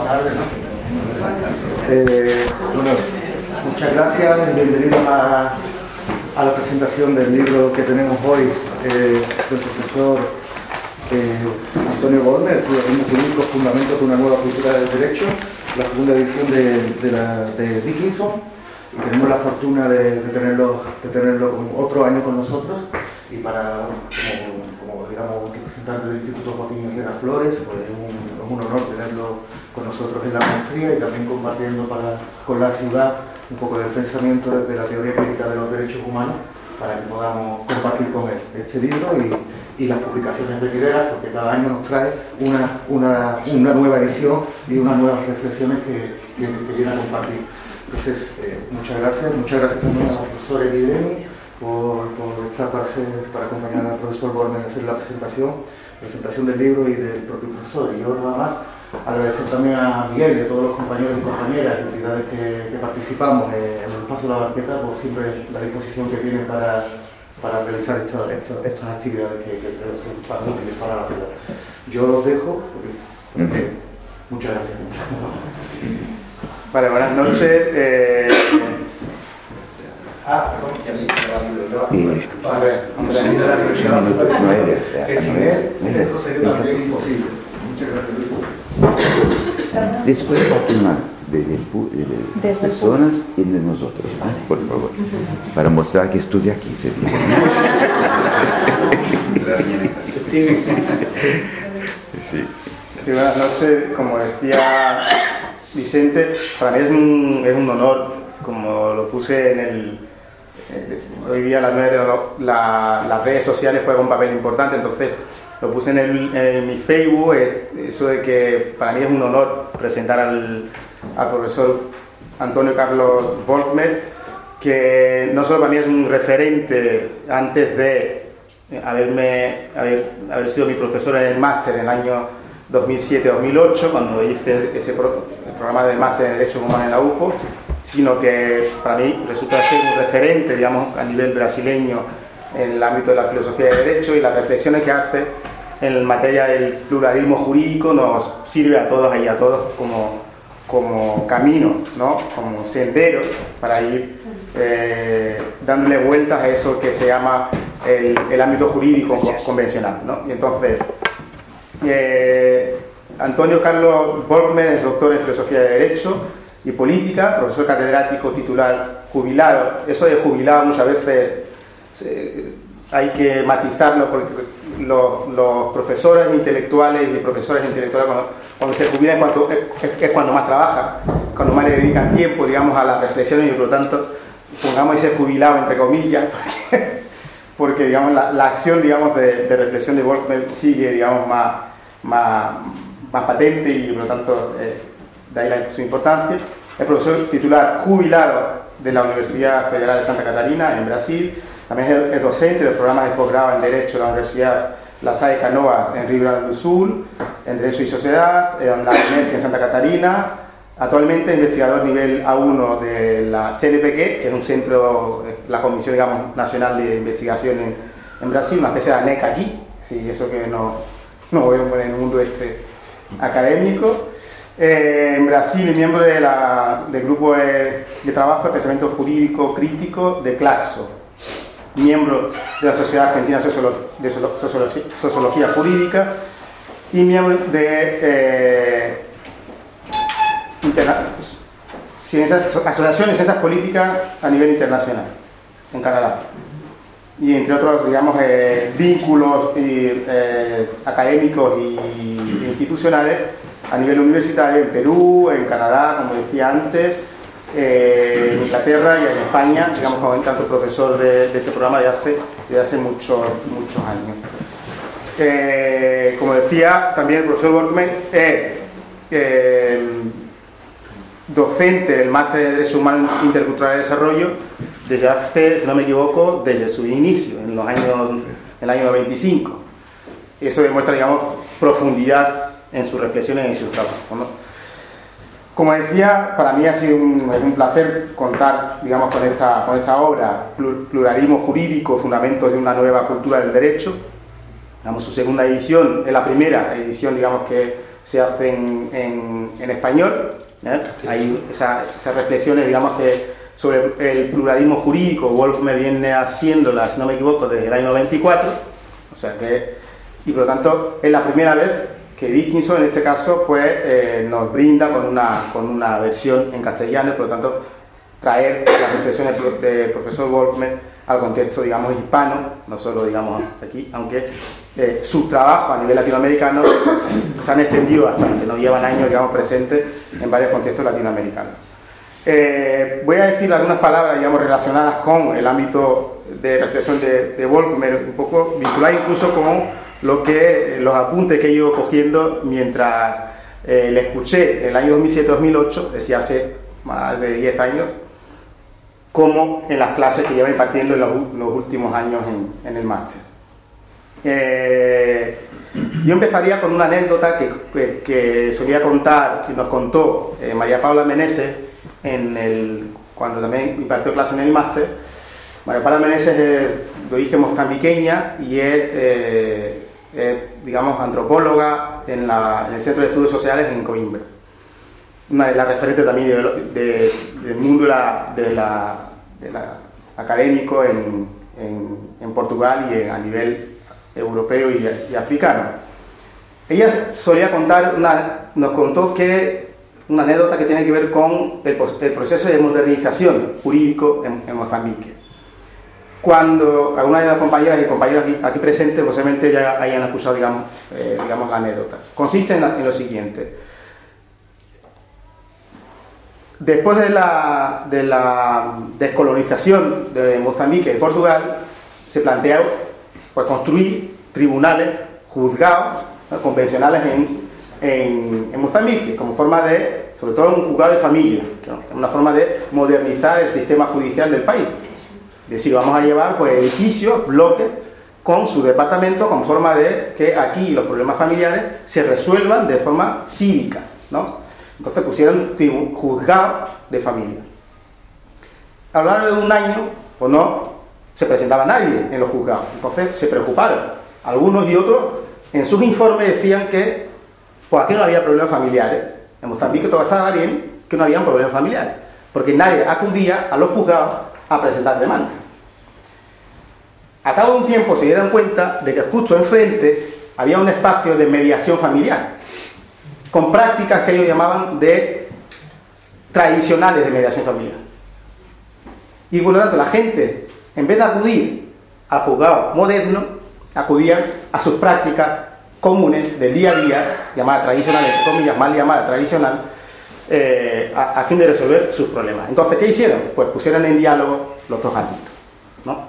tardes, ¿no? Bueno, muchas gracias y bienvenidos a la presentación del libro que tenemos hoy del profesor Antonio Borne, El pluralismo jurídico, fundamentos de una nueva cultura del derecho, la segunda edición de Dickinson, y tenemos la fortuna de tenerlo como otro año con nosotros, y para, como digamos, representante del Instituto Joaquín Herrera Flores, pues es un honor tenerlo con nosotros en la maestría y también compartiendo con la ciudad un poco del pensamiento desde la teoría crítica de los derechos humanos, para que podamos compartir con él este libro y las publicaciones venideras, porque cada año nos trae una nueva edición y unas nuevas reflexiones que viene a compartir. Entonces, muchas gracias también al profesor Erideni por estar para acompañar al profesor Borne a hacer la presentación del libro y del propio profesor. Y yo nada más agradecer también a Miguel y a todos los compañeros y compañeras, entidades que participamos en el espacio de la banqueta, por siempre la disposición que tienen para realizar estas actividades que creo que son tan útiles para la ciudad. Yo los dejo, porque muchas gracias. Vale, buenas noches. Que sin él esto sería también imposible. Muchas gracias. Después hay una de personas y de nosotros, por favor, para mostrar que estuve aquí. Sí, buenas noches. Como decía Vicente, para mí es un honor, como lo puse hoy día a las 9 las redes sociales juegan un papel importante, entonces lo puse en mi Facebook, eso de que para mí es un honor presentar al profesor Antonio Carlos Volkmer, que no solo para mí es un referente antes de haber sido mi profesor en el máster en el año 2007-2008, cuando hice el programa de máster en Derechos Humanos en la UPO, sino que para mí resulta ser un referente, digamos, a nivel brasileño en el ámbito de la filosofía de derecho, y las reflexiones que hace en materia del pluralismo jurídico nos sirve a todos y a todos como camino, ¿no? Como sendero para ir dándole vueltas a eso que se llama el ámbito jurídico convencional, ¿no? Y entonces, Antonio Carlos Volkmer es doctor en filosofía de derecho y política, profesor catedrático titular jubilado. Eso de jubilado muchas veces hay que matizarlo, porque los profesores intelectuales y profesores intelectuales cuando se jubilan es cuando más trabajan, cuando más le dedican tiempo, digamos, a las reflexiones, y por lo tanto pongamos ese jubilado entre comillas, porque digamos la acción, digamos, de reflexión de Volkmer sigue, digamos, más patente, y por lo tanto de ahí su importancia. Es profesor titular jubilado de la Universidad Federal de Santa Catarina en Brasil. También es docente del programa de posgrado en Derecho de la Universidad La Salle Canoas en Rio Grande do Sul, en Derecho y Sociedad, en la UNED en Santa Catarina. Actualmente investigador nivel A1 de la CNPq, que es un centro, la Comisión, digamos, Nacional de Investigación en Brasil, una especie de ANEC aquí, sí, eso que no vemos en el mundo académico. En Brasil es miembro del grupo de trabajo de pensamiento jurídico crítico de Claxo, miembro de la Sociedad Argentina de Sociología Jurídica y miembro de Asociación de Ciencias Políticas a nivel internacional en Canadá, y entre otros, digamos, vínculos académicos e institucionales a nivel universitario en Perú, en Canadá, como decía antes, en Inglaterra y en España, digamos, como tanto profesor de ese programa de hace muchos años. Como decía, también el profesor Volkmer es docente del máster de Derechos Humanos Intercultural y Desarrollo desde hace, si no me equivoco, desde su inicio, en el año 95. Eso demuestra, digamos, profundidad en sus reflexiones y en sus trabajos, ¿no? Como decía, para mí ha sido un placer contar, digamos, con esta obra, Pluralismo Jurídico, Fundamentos de una Nueva Cultura del Derecho. Digamos, su segunda edición, es la primera edición, digamos, que se hacen en español. Hay esas reflexiones, digamos, que sobre el pluralismo jurídico, Wolfmer viene haciéndolas, si no me equivoco, desde el año 94, o sea que, y por lo tanto es la primera vez que Dickinson, en este caso, pues nos brinda con una versión en castellano, y por lo tanto traer las reflexiones del profesor Wolfmer al contexto, digamos, hispano, no solo, digamos, aquí, aunque sus trabajos a nivel latinoamericano se han extendido bastante, ¿no? Llevan años, digamos, presentes en varios contextos latinoamericanos. Voy a decir algunas palabras, digamos, relacionadas con el ámbito de reflexión de Wolfmer, un poco vinculadas incluso con los apuntes que he ido cogiendo mientras le escuché en el año 2007-2008, decía hace más de 10 años, como en las clases que lleva impartiendo en los últimos años en el máster. Yo empezaría con una anécdota que solía contar, que nos contó María Paula Meneses cuando también impartió clases en el máster. María Paula Meneses es de origen mozambiqueña y es digamos, antropóloga en el Centro de Estudios Sociales en Coimbra. Una de las referentes también del mundo académico en Portugal y a nivel europeo y africano. Ella solía nos contó que una anécdota que tiene que ver con el proceso de modernización jurídico en Mozambique. Cuando algunas de las compañeras y compañeros aquí presentes posiblemente ya hayan escuchado, digamos, la anécdota. Consiste en lo siguiente. Después de la descolonización de Mozambique y Portugal, se plantea pues, construir tribunales, juzgados, ¿no?, convencionales en Mozambique, como forma de, sobre todo un juzgado de familia, que es una forma de modernizar el sistema judicial del país. Es decir, vamos a llevar pues, edificios, bloques, con su departamento, con forma de que aquí los problemas familiares se resuelvan de forma cívica, ¿no? Entonces pusieron un juzgado de familia. A lo largo de un año, pues no se presentaba nadie en los juzgados. Entonces se preocuparon. Algunos y otros en sus informes decían que pues aquí no había problemas familiares. En Mozambique todo estaba bien, que no había problemas familiares. Porque nadie acudía a los juzgados a presentar demanda. Al cabo de un tiempo se dieron cuenta de que justo enfrente había un espacio de mediación familiar, con prácticas que ellos llamaban de tradicionales de mediación familiar. Y por lo tanto la gente, en vez de acudir al juzgado moderno, acudían a sus prácticas comunes del día a día, llamadas tradicionales, entre comillas, mal llamadas tradicional, a fin de resolver sus problemas. Entonces, ¿qué hicieron? Pues pusieron en diálogo los dos ámbitos, ¿no?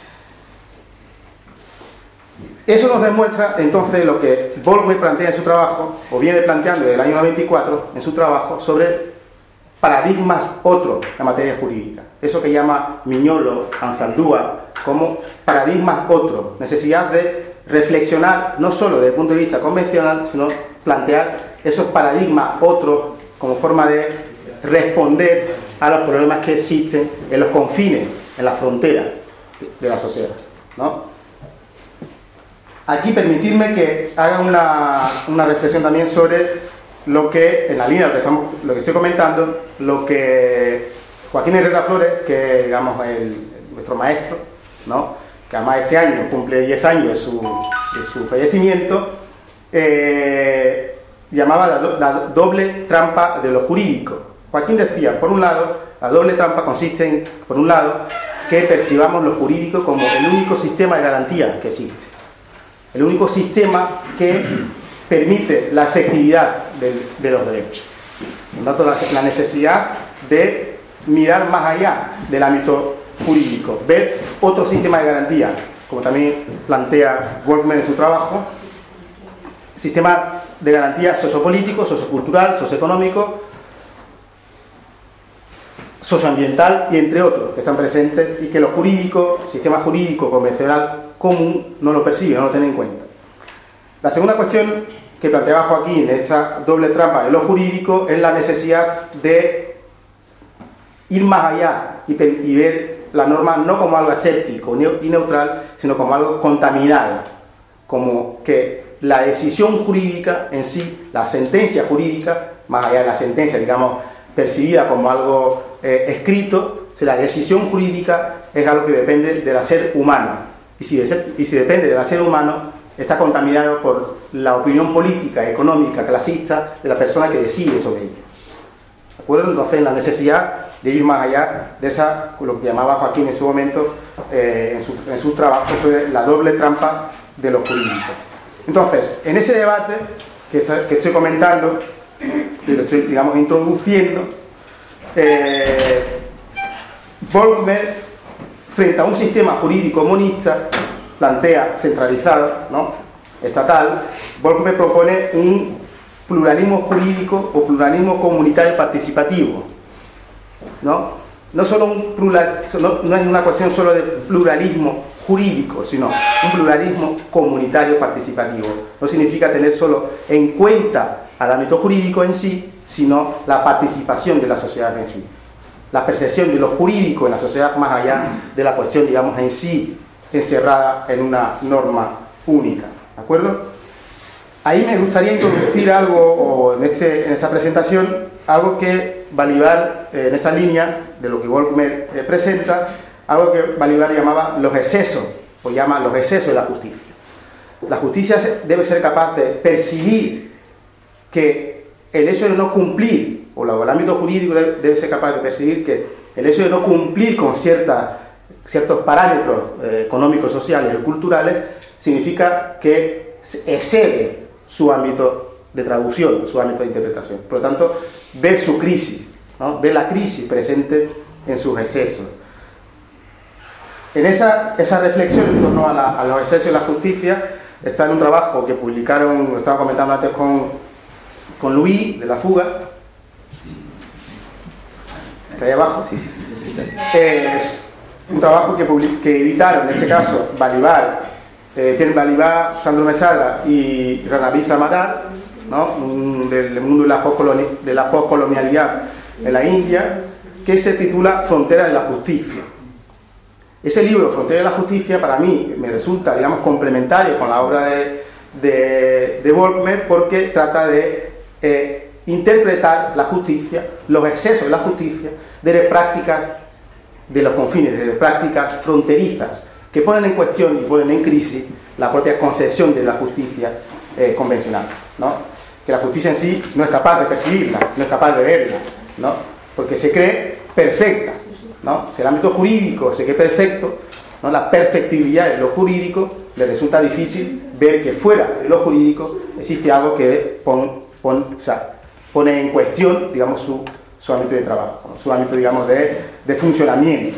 Eso nos demuestra entonces lo que Wolfmer plantea en su trabajo, o viene planteando desde el año 94 en su trabajo, sobre paradigmas otros en materia jurídica. Eso que llama Miñolo, Anzaldúa, como paradigmas otros. Necesidad de reflexionar no solo desde el punto de vista convencional, sino plantear esos paradigmas otros como forma de responder a los problemas que existen en los confines, en las fronteras de la sociedad, ¿no? Aquí permitirme que haga una reflexión también sobre lo que, en la línea de lo que estoy comentando, lo que Joaquín Herrera Flores, que digamos nuestro maestro, ¿no?, que además este año cumple 10 años de su fallecimiento, llamaba la doble trampa de lo jurídico. Joaquín decía, por un lado, la doble trampa consiste en, por un lado, que percibamos lo jurídico como el único sistema de garantía que existe, el único sistema que permite la efectividad de los derechos. Por lo tanto, la necesidad de mirar más allá del ámbito jurídico, ver otro sistema de garantía, como también plantea Wolfmer en su trabajo, sistema de garantía sociopolítico, sociocultural, socioeconómico, socioambiental y entre otros que están presentes y que lo jurídico, sistema jurídico convencional común no lo persigue, no lo tiene en cuenta. La segunda cuestión que planteaba Joaquín en esta doble trampa de lo jurídico es la necesidad de ir más allá y ver la norma no como algo aséptico y neutral, sino como algo contaminado, como que la decisión jurídica en sí, la sentencia jurídica, más allá de la sentencia, digamos, percibida como algo escrito, la decisión jurídica es algo que depende del hacer humano. Y si depende del hacer humano, está contaminado por la opinión política, económica, clasista de la persona que decide sobre ella. ¿De acuerdo? Entonces, la necesidad de ir más allá de esa, lo que llamaba Joaquín en su momento, en sus trabajos sobre la doble trampa de lo jurídico. Entonces, en ese debate que estoy comentando, y lo estoy, digamos, introduciendo, Volkmer, frente a un sistema jurídico monista, plantea centralizado, ¿no?, estatal. Volkmer propone un pluralismo jurídico o pluralismo comunitario participativo, ¿no? No solo no es una cuestión solo de pluralismo jurídico, sino un pluralismo comunitario participativo. No significa tener solo en cuenta al ámbito jurídico en sí, sino la participación de la sociedad en sí. La percepción de lo jurídico en la sociedad más allá de la cuestión, digamos, en sí, encerrada en una norma única. ¿De acuerdo? Ahí me gustaría introducir algo, o en esa presentación, algo que Balibar, en esa línea de lo que Volkmer presenta, algo que Balibar llamaba los excesos, o llama los excesos de la justicia. La justicia debe ser capaz de percibir que el hecho de no cumplir, o el ámbito jurídico debe ser capaz de percibir que el hecho de no cumplir con ciertos parámetros económicos, sociales y culturales significa que excede su ámbito de traducción, su ámbito de interpretación. Por lo tanto, ver su crisis, ¿no?, ver la crisis presente en sus excesos. En esa reflexión en torno a los excesos de la justicia está en un trabajo que publicaron, lo estaba comentando antes con Luis, de La Fuga. Está ahí abajo. Sí. Es un trabajo que editaron, en este caso, Balibar, tienen Balibar, Sandro Mesala y Ranaví Samadar, ¿no?, del mundo de la postcolonialidad en la India, que se titula Frontera de la Justicia. Ese libro, Frontera de la Justicia, para mí me resulta, digamos, complementario con la obra de Volkmer, porque trata de interpretar la justicia, los excesos de la justicia, desde prácticas de los confines, desde prácticas fronterizas, que ponen en cuestión y ponen en crisis la propia concepción de la justicia convencional, ¿no? Que la justicia en sí no es capaz de percibirla, no es capaz de verla, ¿no?, porque se cree perfecta, ¿no? Si el ámbito jurídico se cree perfecto, ¿no?, la perfectibilidad de lo jurídico, le resulta difícil ver que fuera de lo jurídico existe algo que pone en cuestión, digamos, su ámbito de trabajo, ¿no?, su ámbito, digamos, de funcionamiento.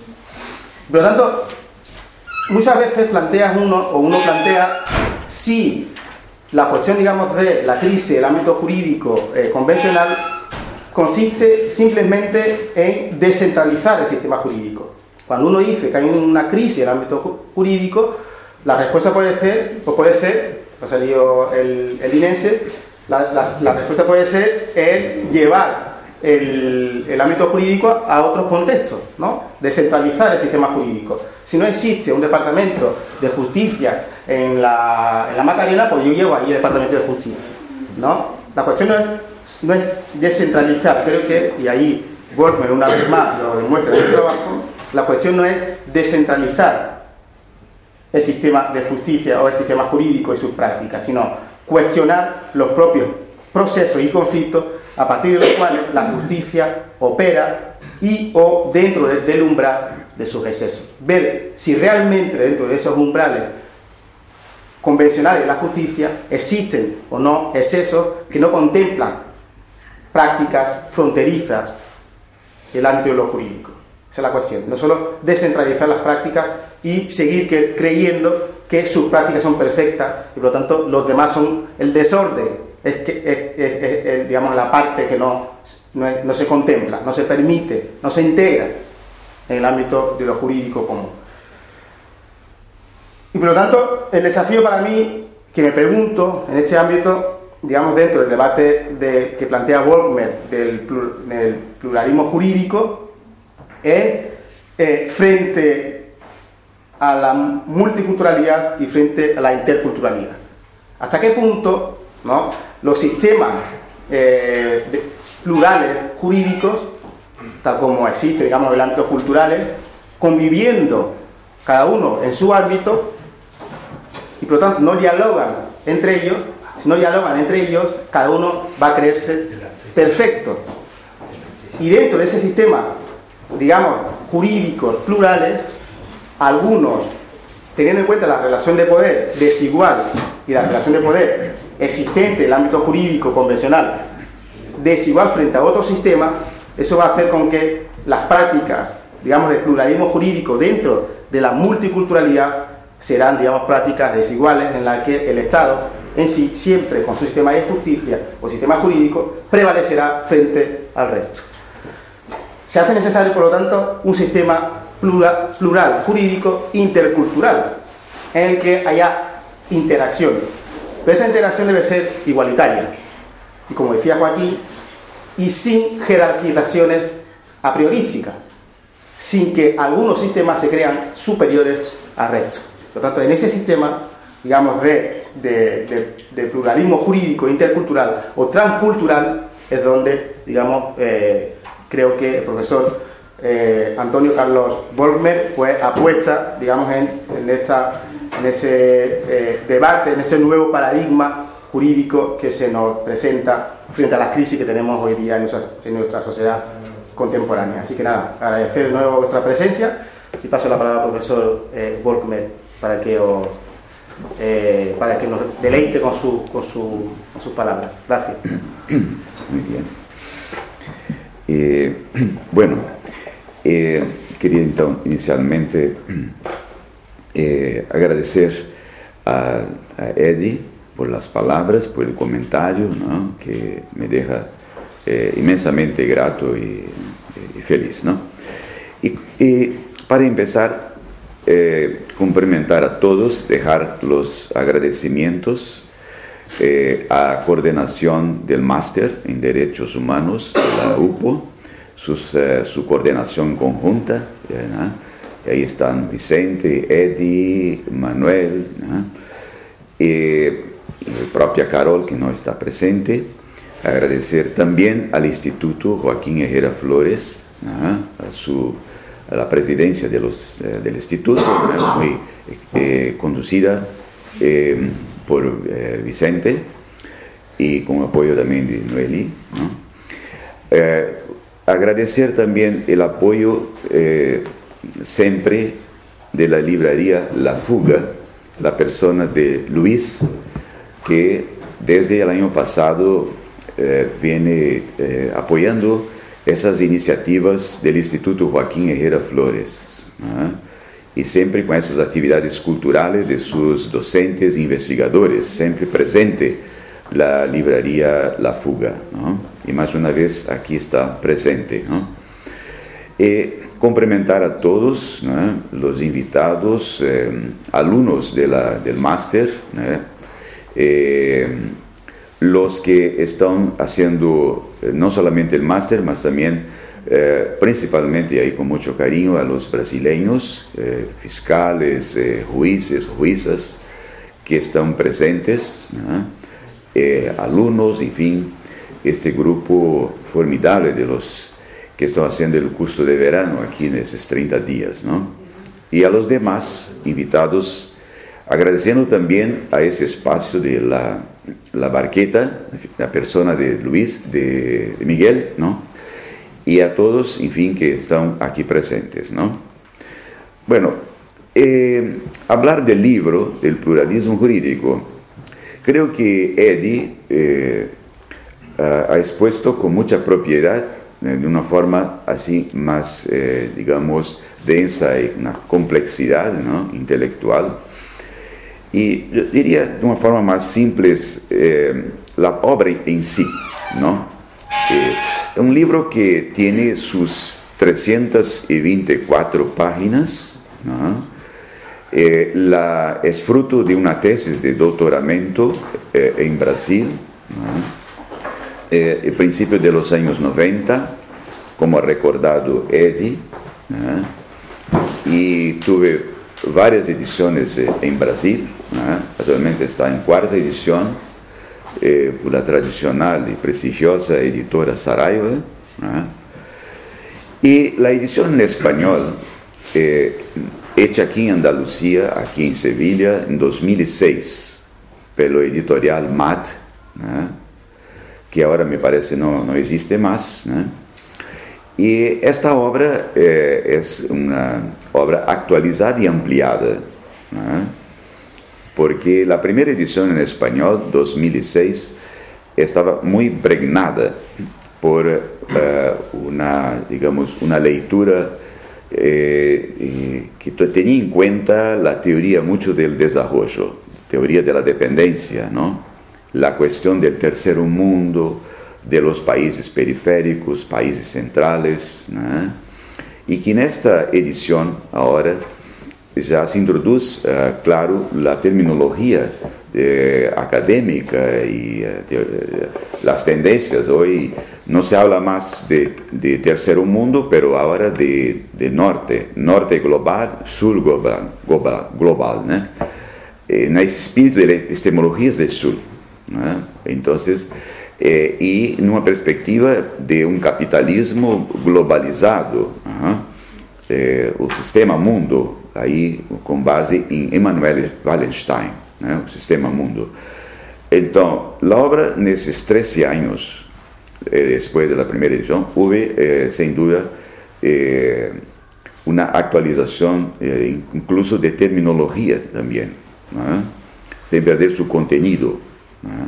Por lo tanto, muchas veces uno plantea si la cuestión, digamos, de la crisis del ámbito jurídico convencional consiste simplemente en descentralizar el sistema jurídico. Cuando uno dice que hay una crisis en el ámbito jurídico, la respuesta puede ser, ha salido el INESE, la respuesta puede ser el llevar el ámbito jurídico a otros contextos, ¿no?, descentralizar el sistema jurídico. Si no existe un departamento de justicia en la Macarena, pues yo llevo ahí el departamento de justicia, ¿no? La cuestión no es descentralizar, creo que, y ahí Volkmer una vez más lo demuestra en su trabajo, la cuestión no es descentralizar el sistema de justicia o el sistema jurídico y sus prácticas, sino cuestionar los propios procesos y conflictos a partir de los cuales la justicia opera o dentro del umbral de sus excesos. Ver si realmente dentro de esos umbrales convencionales de la justicia existen o no excesos que no contemplan prácticas fronterizas en el ámbito de lo jurídico. Esa es la cuestión. No solo descentralizar las prácticas y seguir creyendo que sus prácticas son perfectas y por lo tanto los demás son el desorden, es digamos, la parte que no se contempla, no se permite, no se integra en el ámbito de lo jurídico común. Y por lo tanto, el desafío para mí, que me pregunto en este ámbito, digamos, dentro del debate que plantea Volkmer del pluralismo jurídico, es frente a la multiculturalidad y frente a la interculturalidad. hasta qué punto, ¿no?, los sistemas plurales jurídicos, tal como existe, digamos, en el ámbito culturales, conviviendo cada uno en su ámbito, y por lo tanto no dialogan entre ellos. Si no dialogan entre ellos, cada uno va a creerse perfecto. Y dentro de ese sistema, digamos, jurídicos plurales, algunos, teniendo en cuenta la relación de poder desigual y la relación de poder existente en el ámbito jurídico convencional desigual frente a otro sistema, eso va a hacer con que las prácticas, digamos, de pluralismo jurídico dentro de la multiculturalidad serán, digamos, prácticas desiguales en las que el Estado en sí, siempre con su sistema de justicia o sistema jurídico, prevalecerá frente al resto. Se hace necesario, por lo tanto, un sistema plural jurídico intercultural en el que haya interacción, pero esa interacción debe ser igualitaria y, como decía Joaquín, y sin jerarquizaciones a priorísticas, sin que algunos sistemas se crean superiores al resto. Por lo tanto, en ese sistema, digamos, de pluralismo jurídico intercultural o transcultural es donde, digamos, creo que el profesor Antonio Carlos Volkmer pues apuesta, digamos, en ese debate, en ese nuevo paradigma jurídico que se nos presenta frente a las crisis que tenemos hoy día en nuestra sociedad contemporánea. Así que nada, agradecer de nuevo vuestra presencia y paso la palabra al profesor Volkmer para que nos deleite con sus palabras. Gracias. Muy bien. Bueno, quería entonces inicialmente agradecer a Eddie por las palabras, por el comentario, ¿no?, que me deja inmensamente grato y feliz, ¿no? Y para empezar, cumplimentar a todos, dejar los agradecimientos a coordinación del máster en Derechos Humanos de la UPO, su coordinación conjunta, ¿no? Y ahí están Vicente, Eddie, Manuel, ¿no?, y propia Carol, que no está presente. Agradecer también al Instituto Joaquín Herrera Flores, ¿no?, a la presidencia del instituto, ¿no?, muy conducida por Vicente y con apoyo también de Noeli, ¿no? Agradecer también el apoyo siempre de la librería La Fuga, la persona de Luis, que desde el año pasado viene apoyando esas iniciativas del Instituto Joaquín Herrera Flores, ¿no?, y siempre con esas actividades culturales de sus docentes e investigadores, siempre presente la librería La Fuga, ¿no?, y más una vez aquí está presente, ¿no? Complementar a todos, ¿no?, los invitados, alumnos del máster, ¿no?, los que están haciendo no solamente el máster, mas también principalmente, y ahí con mucho cariño, a los brasileños, fiscales, jueces, juezas que están presentes, ¿no?, alumnos, en fin, este grupo formidable de los que están haciendo el curso de verano aquí en esos 30 días, ¿no? Y a los demás invitados, agradeciendo también a ese espacio de la Barqueta, la persona de Luis, de Miguel, ¿no?, y a todos, en fin, que están aquí presentes, ¿no? Bueno, hablar del libro, del pluralismo jurídico, creo que Eddie ha expuesto con mucha propiedad, de una forma así más, digamos, densa y una complejidad, ¿no?, intelectual. Y yo diría de una forma más simple la obra en sí, ¿no? Es un libro que tiene sus 324 páginas, ¿no? Es fruto de una tesis de doctoramiento en Brasil, ¿no?, el principio de los años 90, como ha recordado Eddie, ¿no?, y tuve varias ediciones en Brasil, actualmente está en 4ª edición, por la tradicional y prestigiosa editora Saraiva, y la edición en español, hecha aquí en Andalucía, aquí en Sevilla, en 2006, pelo editorial MAT, que ahora me parece no existe más, y esta obra es una obra actualizada y ampliada, porque la primera edición en español, 2006, estaba muy impregnada por una lectura que tenía en cuenta la teoría mucho del desarrollo, teoría de la dependencia, ¿no? La cuestión del tercer mundo, de los países periféricos, países centrales, ¿no? Y que en esta edición ahora ya se introduce, claro, la terminología académica y las tendencias. Hoy no se habla más de tercer mundo, pero ahora de norte global, sur global, ¿no? En el espíritu de las epistemologías del sur, ¿no? Entonces, y en una perspectiva de un capitalismo globalizado, o sistema mundo, aí com base em Emmanuel Wallenstein, né, o sistema mundo. Então, a obra, nesses 13 anos, depois da primeira edição, houve, sem dúvida, uma atualização, incluso de terminologia também, né, sem perder seu conteúdo. Né.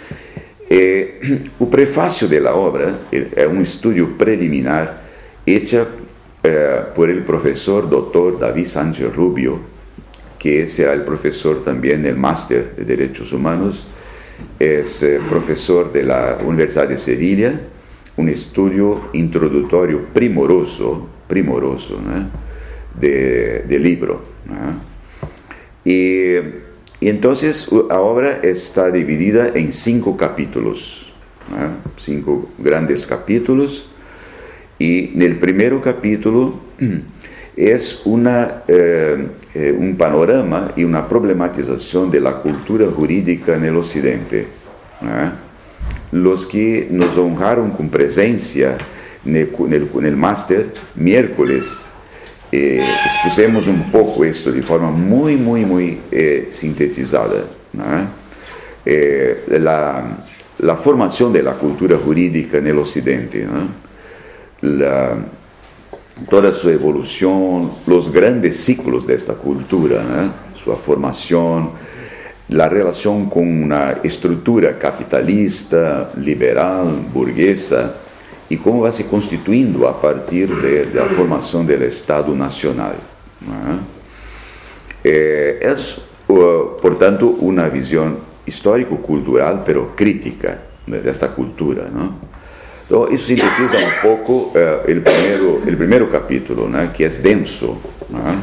O prefácio da obra é um estudo preliminar hecho por el profesor Dr. David Sánchez Rubio, que será el profesor también del Máster de Derechos Humanos, es profesor de la Universidad de Sevilla, un estudio introductorio primoroso, ¿no? de libro, ¿no? Y entonces la obra está dividida en 5 capítulos, ¿no? 5 grandes capítulos. Y en el primer capítulo es un panorama y una problematización de la cultura jurídica en el Occidente. Los que nos honraron con presencia en el máster miércoles, expusimos un poco esto de forma muy sintetizada. La formación de la cultura jurídica en el Occidente, ¿no? Toda su evolución, los grandes ciclos de esta cultura, ¿no? Su formación, la relación con una estructura capitalista, liberal, burguesa, y cómo va se constituyendo a partir de la formación del Estado Nacional, ¿no? Es, por tanto, una visión histórico-cultural, pero crítica de esta cultura, ¿no? Então, isso sintetiza um pouco o primeiro capítulo, né, que é denso, né,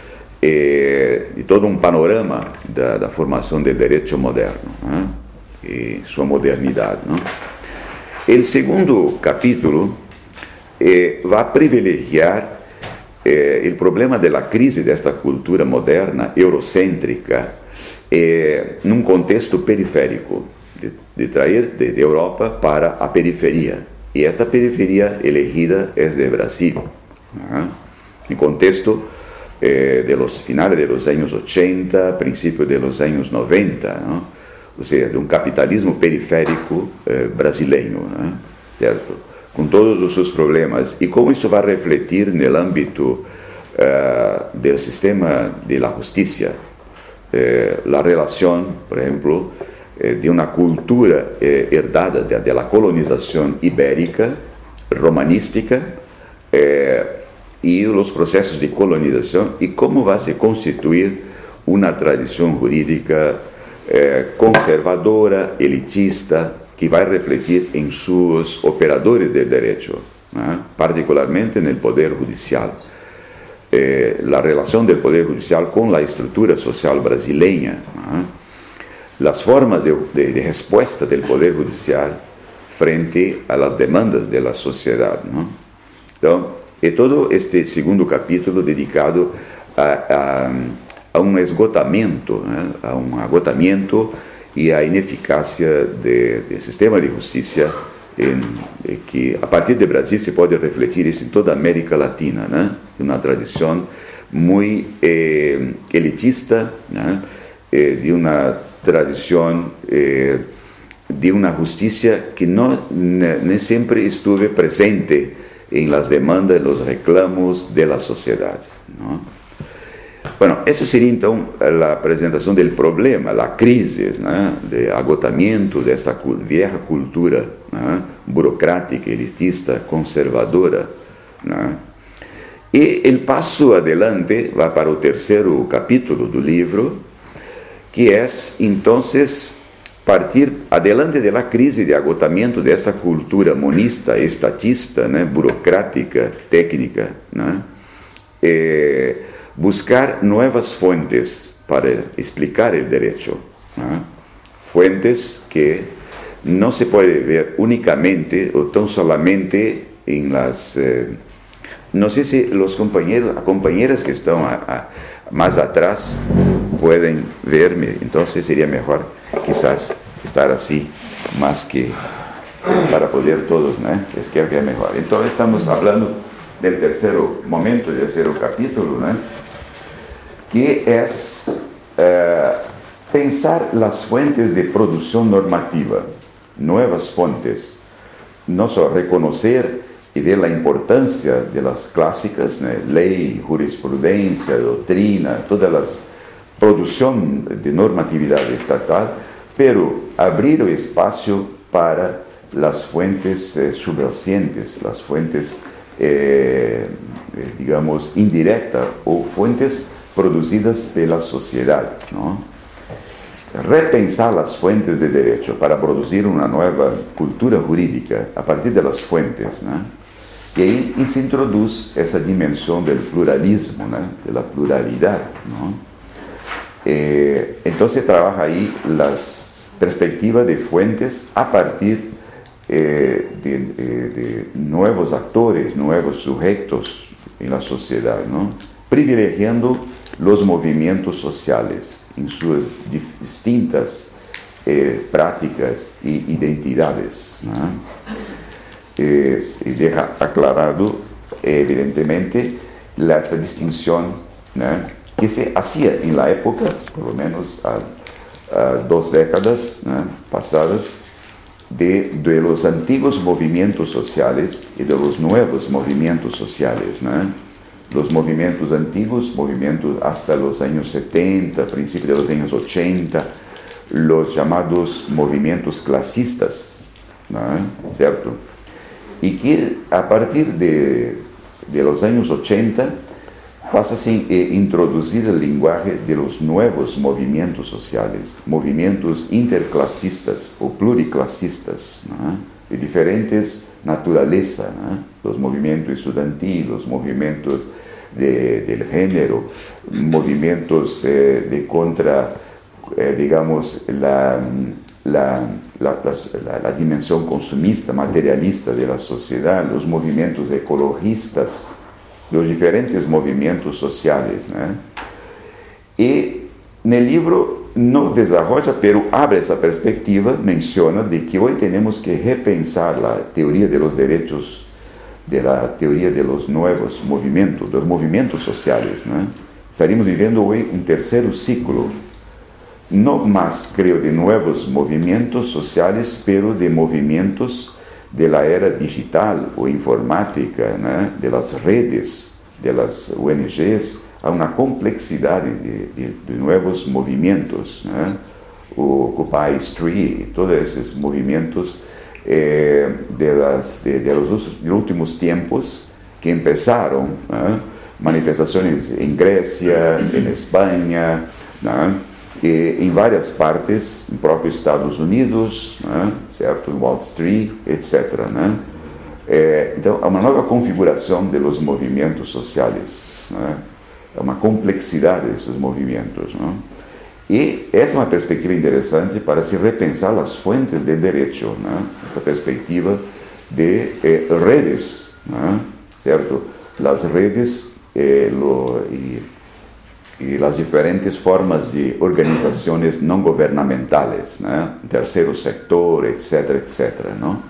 e todo um panorama da formação do direito moderno, né, e sua modernidade. Né. O segundo capítulo vai privilegiar o problema da crise desta cultura moderna, eurocêntrica, num contexto periférico, de traer de Europa para a periferia. E esta periferia elegida é de Brasil, em contexto de los finales de los años 80, principios de los años 90, ¿no? Ou seja, de um capitalismo periférico brasileiro, ¿no? Certo? Com todos os seus problemas. E como isso vai refletir no âmbito do sistema de la justicia, la relação, por exemplo, de uma cultura herdada de la colonização ibérica, romanística, e os processos de colonização, e como vai se constituir uma tradição jurídica conservadora, elitista, que vai refletir em seus operadores do direito, né? Particularmente no poder judicial. A relação do poder judicial com a estrutura social brasileira, né? As formas de resposta do poder judicial frente a las demandas da sociedade, ¿no? Então, é todo este segundo capítulo dedicado a un esgotamiento, a un agotamiento y a ineficacia del sistema de justicia que a partir de Brasil se puede refletir eso en toda América Latina, una tradición muy elitista, de una tradición de una justicia que no siempre estuvo presente en las demandas, en los reclamos de la sociedad, Bueno, eso sería entonces la presentación del problema, la crisis, de agotamiento de esta vieja cultura burocrática, elitista, conservadora. Y el paso adelante va para el tercero capítulo del libro, que es entonces partir adelante de la crisis de agotamiento de esa cultura monista, estatista, burocrática, técnica, buscar nuevas fuentes para explicar el derecho, fuentes que no se puede ver únicamente o tan solamente en las... no sé si los compañeras que están más atrás pueden verme, entonces sería mejor quizás estar así, más que para poder todos, es que es mejor. Entonces estamos hablando del tercero momento, del tercero capítulo, que es pensar las fuentes de producción normativa, nuevas fuentes, no solo reconocer y ver la importancia de las clásicas, ley, jurisprudencia, doctrina, toda la producción de normatividad estatal, pero abrir el espacio para las fuentes subyacentes, las fuentes, digamos, indirectas o fuentes producidas de la sociedad, Repensar las fuentes de derecho para producir una nueva cultura jurídica a partir de las fuentes, Y ahí se introduce esa dimensión del pluralismo, de la pluralidad, Entonces trabaja ahí las perspectivas de fuentes a partir de nuevos actores, nuevos sujetos en la sociedad, privilegiando los movimientos sociales en sus distintas prácticas e identidades. Y deja aclarado, evidentemente, esa distinción que se hacía en la época, por lo menos a 2 décadas pasadas, de los antiguos movimientos sociales y de los nuevos movimientos sociales. Los movimientos antiguos, movimientos hasta los años 70, principios de los años 80, los llamados movimientos clasistas, ¿cierto? Y que a partir de los años 80 pasa a introducir el lenguaje de los nuevos movimientos sociales, movimientos interclasistas o pluriclasistas, de diferentes naturalezas, los movimientos estudiantiles, los movimientos del género, movimientos de contra, digamos, la dimensión consumista, materialista de la sociedad, los movimientos ecologistas, los diferentes movimientos sociales. Y en el libro no desarrolla, pero abre esa perspectiva, menciona de que hoy tenemos que repensar la teoría de los derechos, de la teoría de los nuevos movimientos, de los movimientos sociales. Estaríamos viviendo hoy un tercer ciclo, no más, creo, de nuevos movimientos sociales, pero de movimientos de la era digital o informática, de las redes, de las ONGs, a una complejidad de nuevos movimientos, o Occupy Street, todos esos movimientos de los últimos tiempos que empezaron, manifestaciones en Grecia, en España, en várias partes, em próprio Estados Unidos, certo? Wall Street, etc. Então, há uma nova configuração dos movimentos sociais, há uma complexidade desses movimentos. E essa é uma perspectiva interessante para se repensar as fuentes do direito, essa perspectiva de redes, certo? As redes y las diferentes formas de organizaciones no gubernamentales, ¿no? Tercer sector, etcétera, etcétera, ¿no?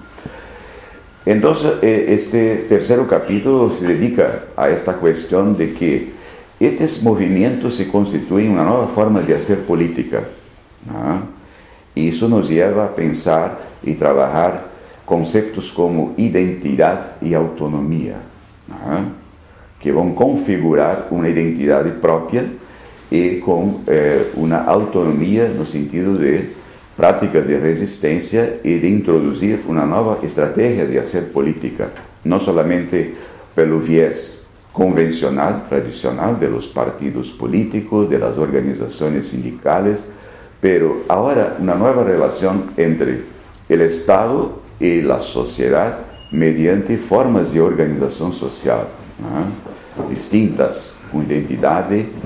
Entonces, este tercer capítulo se dedica a esta cuestión de que estos movimientos se constituyen una nueva forma de hacer política, ¿no? Y eso nos lleva a pensar y trabajar conceptos como identidad y autonomía, ¿no? Que van a configurar una identidad propia y con una autonomía en el sentido de prácticas de resistencia y de introducir una nueva estrategia de hacer política, no solamente pelo viés convencional, tradicional de los partidos políticos, de las organizaciones sindicales, pero ahora una nueva relación entre el Estado y la sociedad mediante formas de organización social, ¿no? Distintas, con identidad,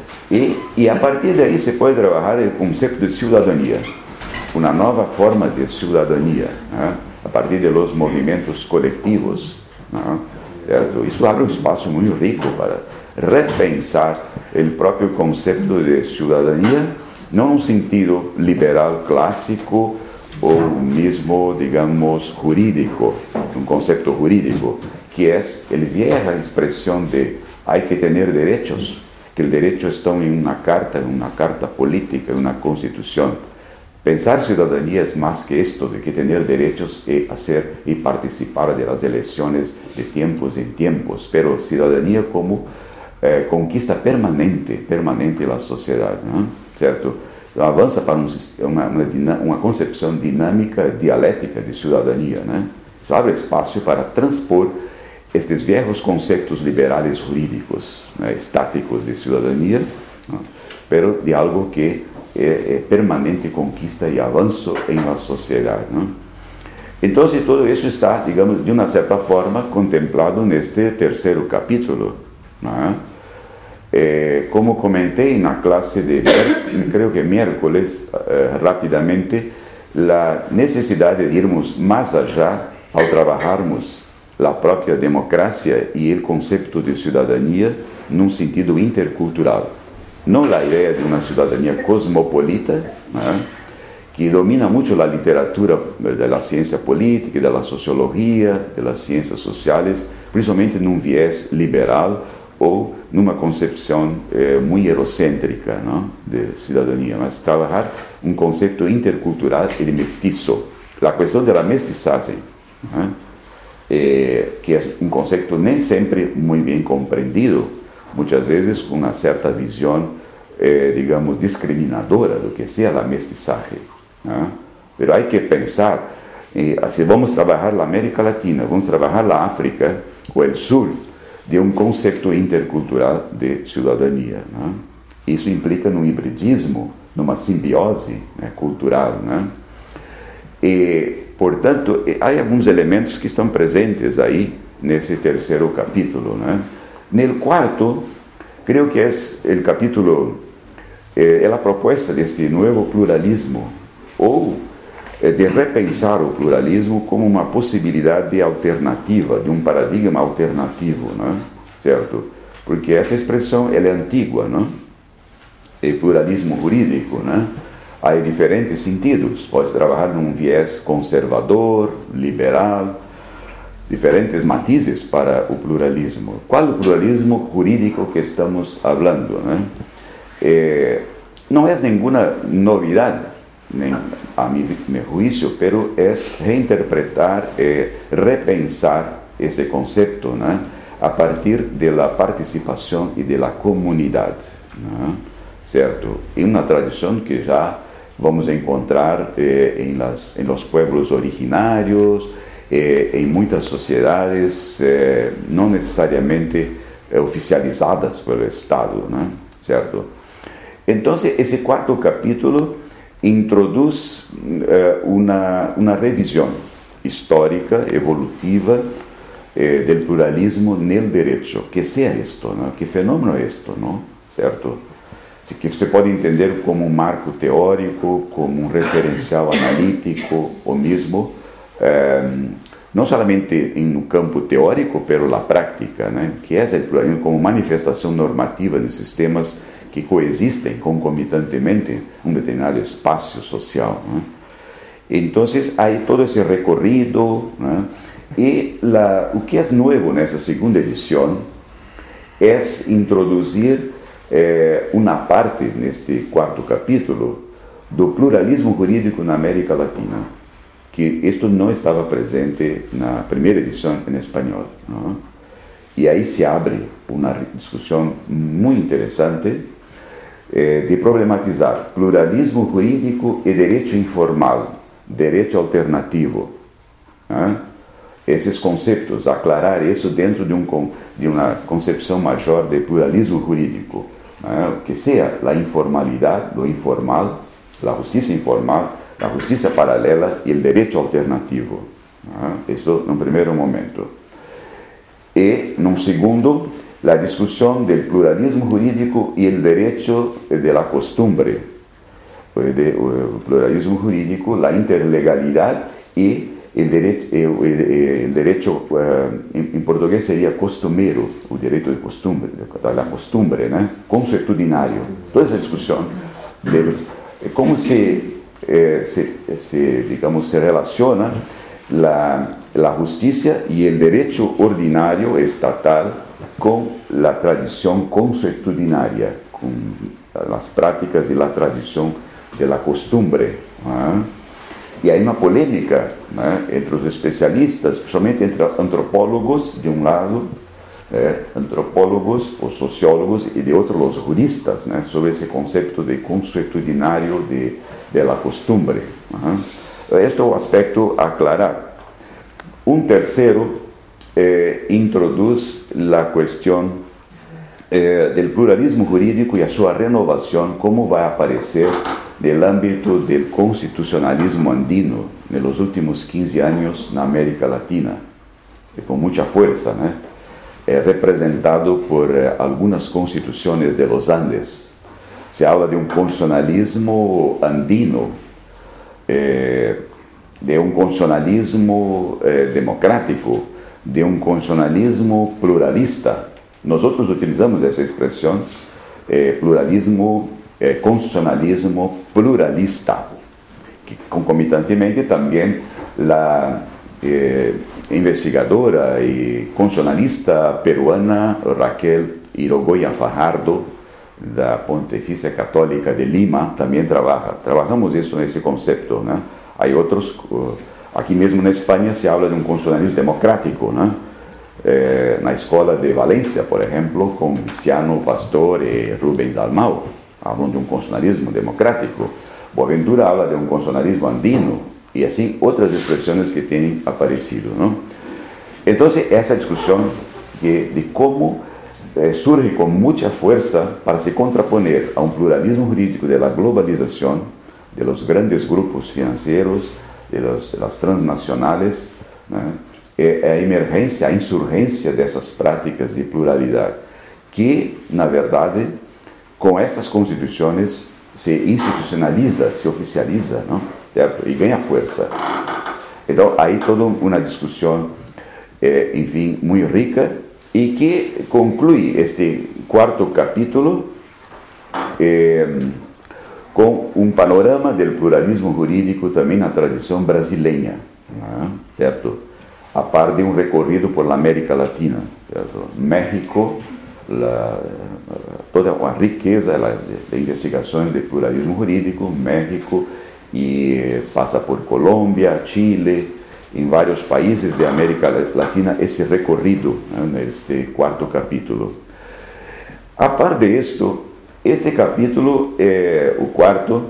y a partir de ahí se puede trabajar el concepto de ciudadanía, una nueva forma de ciudadanía, ¿no? A partir de los movimientos colectivos, ¿no? Eso abre un espacio muy rico para repensar el propio concepto de ciudadanía, no en un sentido liberal clásico o mismo, digamos, jurídico, un concepto jurídico, que es la vieja expresión de hay que tener derechos, que el derecho está en una carta política, en una constitución. Pensar ciudadanía es más que esto, de que tener derechos y hacer y participar de las elecciones de tiempos en tiempos, pero ciudadanía como conquista permanente de la sociedad, ¿no? ¿Cierto? Avanza para una concepción dinámica, dialéctica de ciudadanía, ¿no? Eso abre espacio para transpor estos viejos conceptos liberales jurídicos, ¿no? Estáticos de ciudadanía, ¿no? Pero de algo que permanente conquista y avanzo en la sociedad, ¿no? Entonces todo eso está, digamos, de una cierta forma contemplado en este tercer capítulo, ¿no? Como comenté en la clase de, creo que miércoles, rápidamente, la necesidad de irnos más allá al trabajarmos la propia democracia y el concepto de ciudadanía en un sentido intercultural. No la idea de una ciudadanía cosmopolita, ¿no? Que domina mucho la literatura de la ciencia política, de la sociología, de las ciencias sociales, principalmente en un viés liberal o en una concepción muy eurocéntrica, ¿no? De ciudadanía, mas trabajar un concepto intercultural y de mestizo. La cuestión de la mestizaje, ¿no? Que es un concepto no siempre muy bien comprendido, muchas veces con una cierta visión, digamos, discriminadora de lo que sea la mestizaje, ¿no? Pero hay que pensar, si vamos a trabajar la América Latina, vamos a trabajar la África o el sur, de un concepto intercultural de ciudadanía, ¿no? Isso implica un hibridismo, una simbiose, ¿no? Cultural, ¿no? Portanto, hay algunos elementos que están presentes ahí nesse terceiro capítulo, ¿no? En el cuarto, creo que es el capítulo, la propuesta de este nuevo pluralismo, o de repensar el pluralismo como una posibilidad de alternativa, de un paradigma alternativo, ¿no? ¿Cierto? Porque esa expresión es antigua, ¿no? El pluralismo jurídico, ¿no? Hay diferentes sentidos, puedes trabajar en un viés conservador, liberal, diferentes matices para el pluralismo. ¿Cuál es el pluralismo jurídico que estamos hablando, ¿no? No es ninguna novedad, a mi juicio, pero es reinterpretar, repensar ese concepto, ¿no? A partir de la participación y de la comunidad, ¿no? ¿Cierto? En una tradición que ya vamos a encontrar en los pueblos originarios, en muchas sociedades no necesariamente oficializadas por el Estado, ¿no? ¿Cierto? Entonces, ese cuarto capítulo introduce una revisión histórica, evolutiva, del pluralismo en el derecho. ¿Qué sea esto, no? ¿Qué fenómeno es esto, no? ¿Cierto? Que se puede entender como un marco teórico, como un referencial analítico, o mismo, no solamente en un campo teórico, pero la práctica, ¿no? Que es el pluralismo como manifestación normativa de sistemas que coexistem concomitantemente em um determinado espaço social, né? Então, há todo esse recorrido, né? E o que é novo nessa segunda edição é introduzir uma parte, neste quarto capítulo, do pluralismo jurídico na América Latina, que isto não estava presente na primeira edição em espanhol, né? E aí se abre uma discussão muito interessante de problematizar pluralismo jurídico e direito informal, direito alternativo, né? Esses conceitos, aclarar isso dentro de uma concepção maior de pluralismo jurídico, né? Que seja a informalidade, o informal, a justiça informal, a justiça paralela e o direito alternativo, né? Isso num primeiro momento. E, num segundo, a discussão do pluralismo jurídico e o direito da costumbre, o pluralismo jurídico, a interlegalidade e o direito, em português seria costumeiro, o direito de costumbre, da costumbre, né? Consuetudinário. Toda essa discussão de como digamos, se relaciona a justiça e o direito ordinário estatal com a tradição consuetudinária, com as práticas e a tradição da costumbre, né? E aí uma polêmica, né, entre os especialistas, principalmente entre antropólogos de um lado, antropólogos ou sociólogos, e de outro os juristas, né, sobre esse conceito de consuetudinário de la costumbre. Este é o aspecto a aclarar. Um terceiro introduz a questão do pluralismo jurídico e a sua renovação, como vai aparecer no âmbito do constitucionalismo andino nos últimos 15 anos na América Latina, e com muita força, né? Representado por algumas constituições de los Andes. Se habla de um constitucionalismo andino, de um constitucionalismo democrático, de um constitucionalismo pluralista. Nós outros utilizamos essa expressão, constitucionalismo pluralista, que concomitantemente também a investigadora e constitucionalista peruana Raquel Irigoyen Fajardo, da Pontifícia Católica de Lima, também trabalhamos isso nesse conceito, né? Há outros, aqui mesmo na Espanha se habla de um constitucionalismo democrático, né? Na escola de Valência, por exemplo, com Luciano Pastor e Rubén Dalmau, falam de um constitucionalismo democrático. Boaventura habla de um constitucionalismo andino, e assim outras expressões que têm aparecido, não? Então, essa discussão de como surge com muita força para se contraponer a um pluralismo jurídico da globalização, de los grandes grupos financeiros, de las transnacionales, né? A emergência, a insurgência dessas práticas de pluralidade, que, na verdade, com essas constituições se institucionaliza, se oficializa, não? Certo? E ganha força. Então, aí toda uma discussão, enfim, muito rica, e que conclui este quarto capítulo com um panorama do pluralismo jurídico também na tradição brasileira, né? Certo? A par de um recorrido por la América Latina, certo? México, toda uma riqueza de investigações de pluralismo jurídico, México, e passa por Colômbia, Chile, em vários países da América Latina, esse recorrido, né, neste quarto capítulo. A par de isto, este capítulo, o quarto,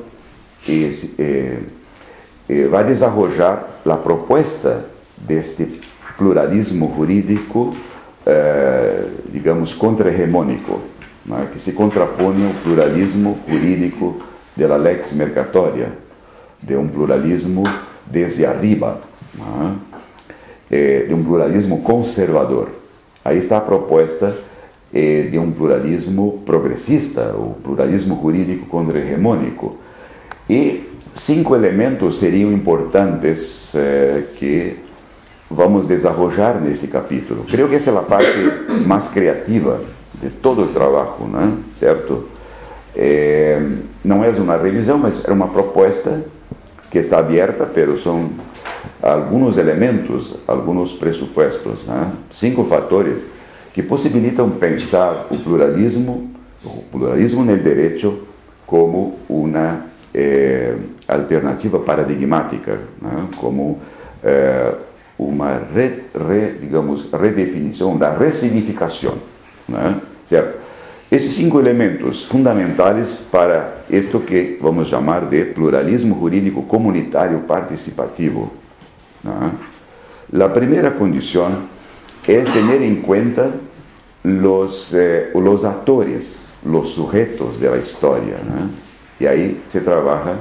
vai desarrollar a proposta deste pluralismo jurídico, digamos, contra-hegemônico, né, que se contrapõe ao pluralismo jurídico da lex mercatoria, de um pluralismo desde arriba, né, de um pluralismo conservador. Aí está a proposta de um pluralismo progressista, o pluralismo jurídico contra-hegemônico. E 5 elementos seriam importantes que vamos desarrollar neste capítulo. Creio que essa é a parte mais criativa de todo o trabalho, né? Certo? Não é uma revisão, mas é uma proposta que está aberta, pero são alguns elementos, alguns pressupostos, né? 5 fatores que possibilitam pensar o pluralismo no direito como uma alternativa paradigmática, né? Como uma redefinição da ressignificação, né? Certo? Esses 5 elementos fundamentais para isto que vamos chamar de pluralismo jurídico comunitário participativo, né? A primeira condição é ter em conta os atores, os sujeitos da história, né? E aí se trabalha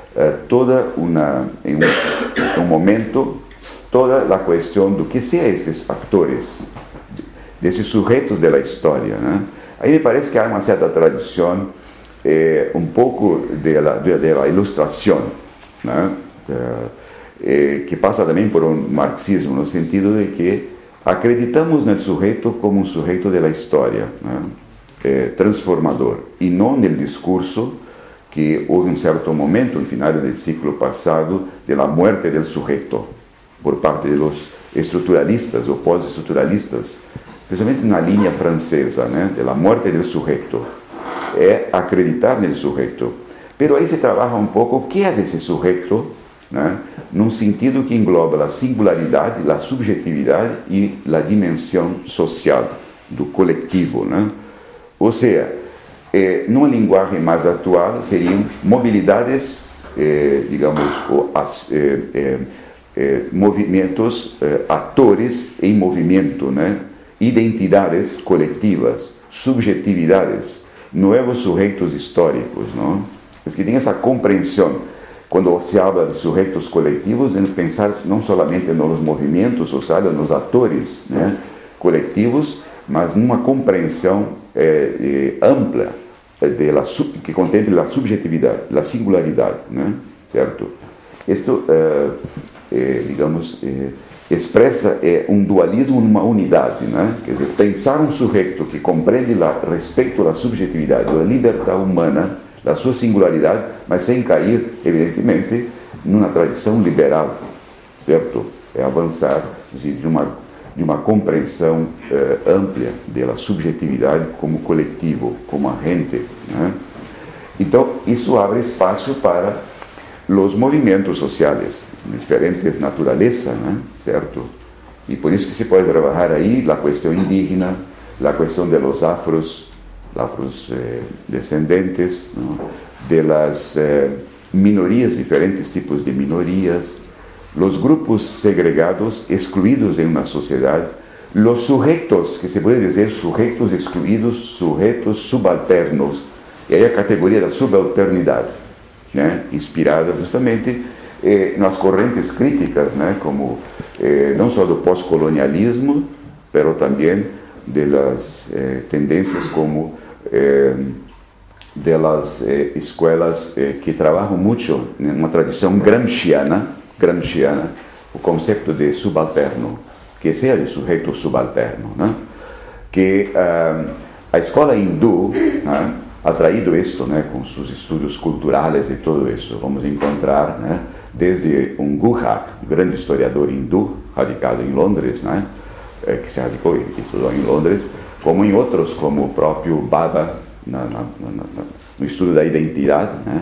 em um momento toda a questão do que são estes atores, desses sujeitos da história, né? Aí me parece que há uma certa tradição, um pouco da ilustração, né? Que passa também por um marxismo, no sentido de que acreditamos no sujeito como um sujeito da história, né? Transformador, e não no discurso que houve um certo momento, no final do século passado, da morte do sujeito, por parte dos estruturalistas ou pós-estruturalistas, principalmente na linha francesa, né? Da morte do sujeito. É acreditar no sujeito. Pero aí se trabalha um pouco o que é esse sujeito, né? Num sentido que engloba a singularidade, a subjetividade e a dimensão social do coletivo, né? Ou seja, numa linguagem mais atual, seriam mobilidades, digamos, movimentos, atores em movimento, né? Identidades coletivas, subjetividades, novos sujeitos históricos, não? Es que tem essa compreensão. Quando se habla de sujeitos coletivos, de pensar não somente nos movimentos sociais, nos atores, né, coletivos, mas numa compreensão ampla que contemple a subjetividade, a singularidade, né, certo? Isto, digamos, expressa um dualismo numa unidade, né? Quer dizer, pensar um sujeito que compreende respeito à subjetividade, à liberdade humana, da sua singularidade, mas sem cair, evidentemente, numa tradição liberal, certo? É avançar de uma compreensão ampla da subjetividade como coletivo, como agente, né? Então, isso abre espaço para os movimentos sociais, diferentes naturezas, né? Certo? E por isso que se pode trabalhar aí a questão indígena, a questão de los afros descendentes, ¿no? De las minorias, diferentes tipos de minorias, los grupos segregados, excluídos em uma sociedade, los sujetos, que se pode dizer sujetos excluídos, sujetos subalternos, e aí a categoria da subalternidade, né? Inspirada justamente nas correntes críticas, né? Como não só do pós-colonialismo, pero também de las tendências como de las escolas que trabalham muito numa tradição gramsciana, o conceito de subalterno, que seja de sujeito subalterno, né? Que a escola hindu, né, ha traído isto, né, com seus estudos culturais e tudo isso. Vamos encontrar, né, desde Gujarat, grande historiador hindu, radicado em Londres, né, que se radicou e estudou em Londres, como em outros, como o próprio Baba, no estudo da identidade, né,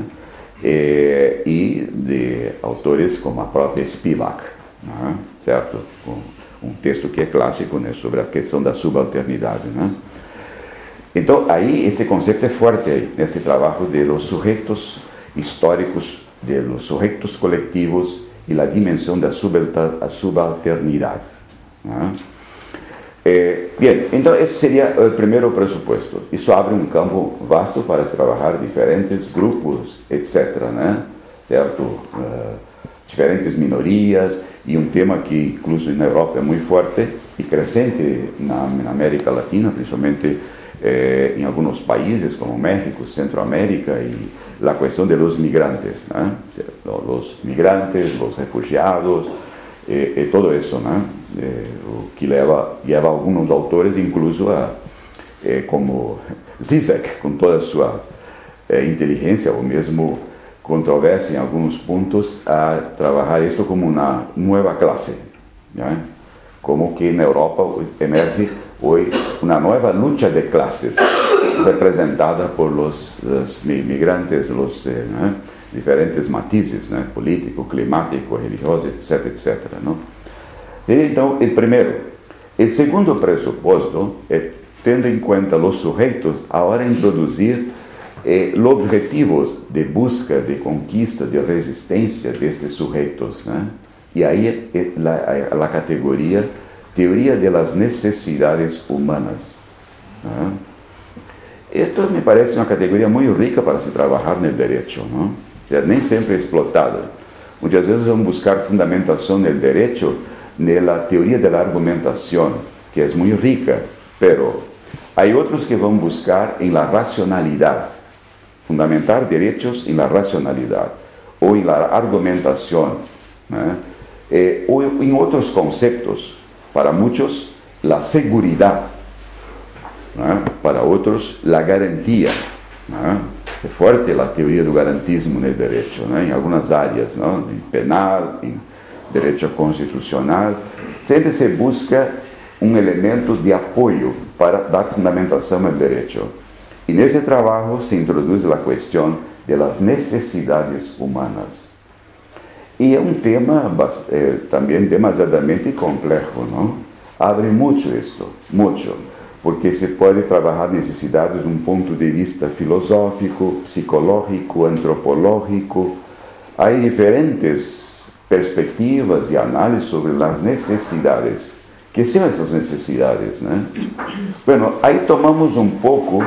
e de autores como a própria Spivak, né, certo? Um texto que é clássico, né, sobre a questão da subalternidade, né? Então, aí, este conceito é forte aí, nesse trabalho de los sujeitos históricos, de los sujeitos coletivos e a dimensão da subalternidade, né? Bem, então esse seria o primeiro pressuposto. Isso abre um campo vasto para se trabalhar diferentes grupos, etc., né? Certo? Diferentes minorias, e um tema que, incluso na Europa, é muito forte e crescente na América Latina, principalmente em alguns países como México, Centroamérica, e a questão de los migrantes, né? Los migrantes, los refugiados, e todo isso, né? O que leva alguns autores, incluso como Zizek, com toda a sua inteligência ou mesmo controvérsia em alguns pontos a trabalhar isto como uma nova classe, né? Como que na Europa emerge hoje uma nova luta de classes representada por os migrantes, né? Diferentes matizes, né? Político, climático, religioso, etc, etc, não? Então, o segundo pressuposto é, tendo em conta os sujeitos, agora introduzir os objetivos de busca, de conquista, de resistência destes sujeitos, né? E aí a categoria teoria das necessidades humanas, né? Isto me parece uma categoria muito rica para se trabalhar no direito, não? Nem sempre explotada. Muitas vezes vamos buscar fundamentação no direito na teoria da argumentação, que é muito rica, pero há outros que vão buscar em la racionalidade, fundamentar direitos em la racionalidade, ou em la argumentação, né? Ou em outros conceitos. Para muitos, la seguridade, né? Para outros, la garantia, né? É forte a teoria do garantismo no direito, né? Em algumas áreas, né? Em penal, em direito constitucional, sempre se busca um elemento de apoio para dar fundamentação ao direito. E nesse trabalho se introduz a questão das necessidades humanas. E é um tema também demasiadamente complexo, não? Abre muito isto, muito, porque se pode trabalhar necessidades de um ponto de vista filosófico, psicológico, antropológico. Há diferentes perspectivas e análises sobre as necessidades. Que são essas necessidades, né? Bueno, aí tomamos um pouco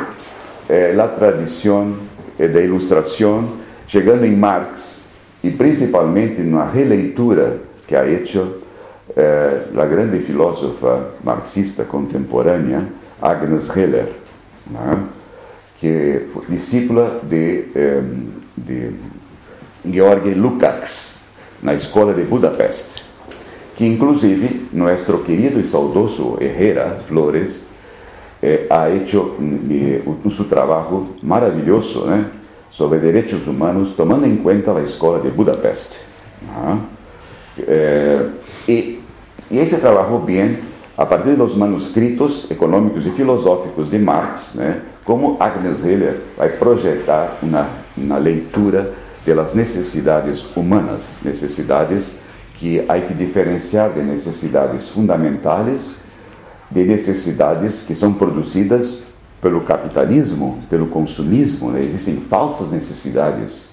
a tradição da ilustração, chegando em Marx, e principalmente na releitura que ha hecho a grande filósofa marxista contemporânea, Agnes Heller, né? Que foi discípula de Georg Lukács, na escola de Budapeste, que inclusive nosso querido e saudoso Herrera Flores ha hecho su trabalho maravilhoso, né? Sobre direitos humanos, tomando em conta a escola de Budapeste. E esse trabalho bem a partir dos manuscritos econômicos e filosóficos de Marx, né? Como Agnes Heller vai projetar uma leitura das necessidades humanas, necessidades que há que diferenciar de necessidades fundamentais, de necessidades que são produzidas pelo capitalismo, pelo consumismo, né? Existem falsas necessidades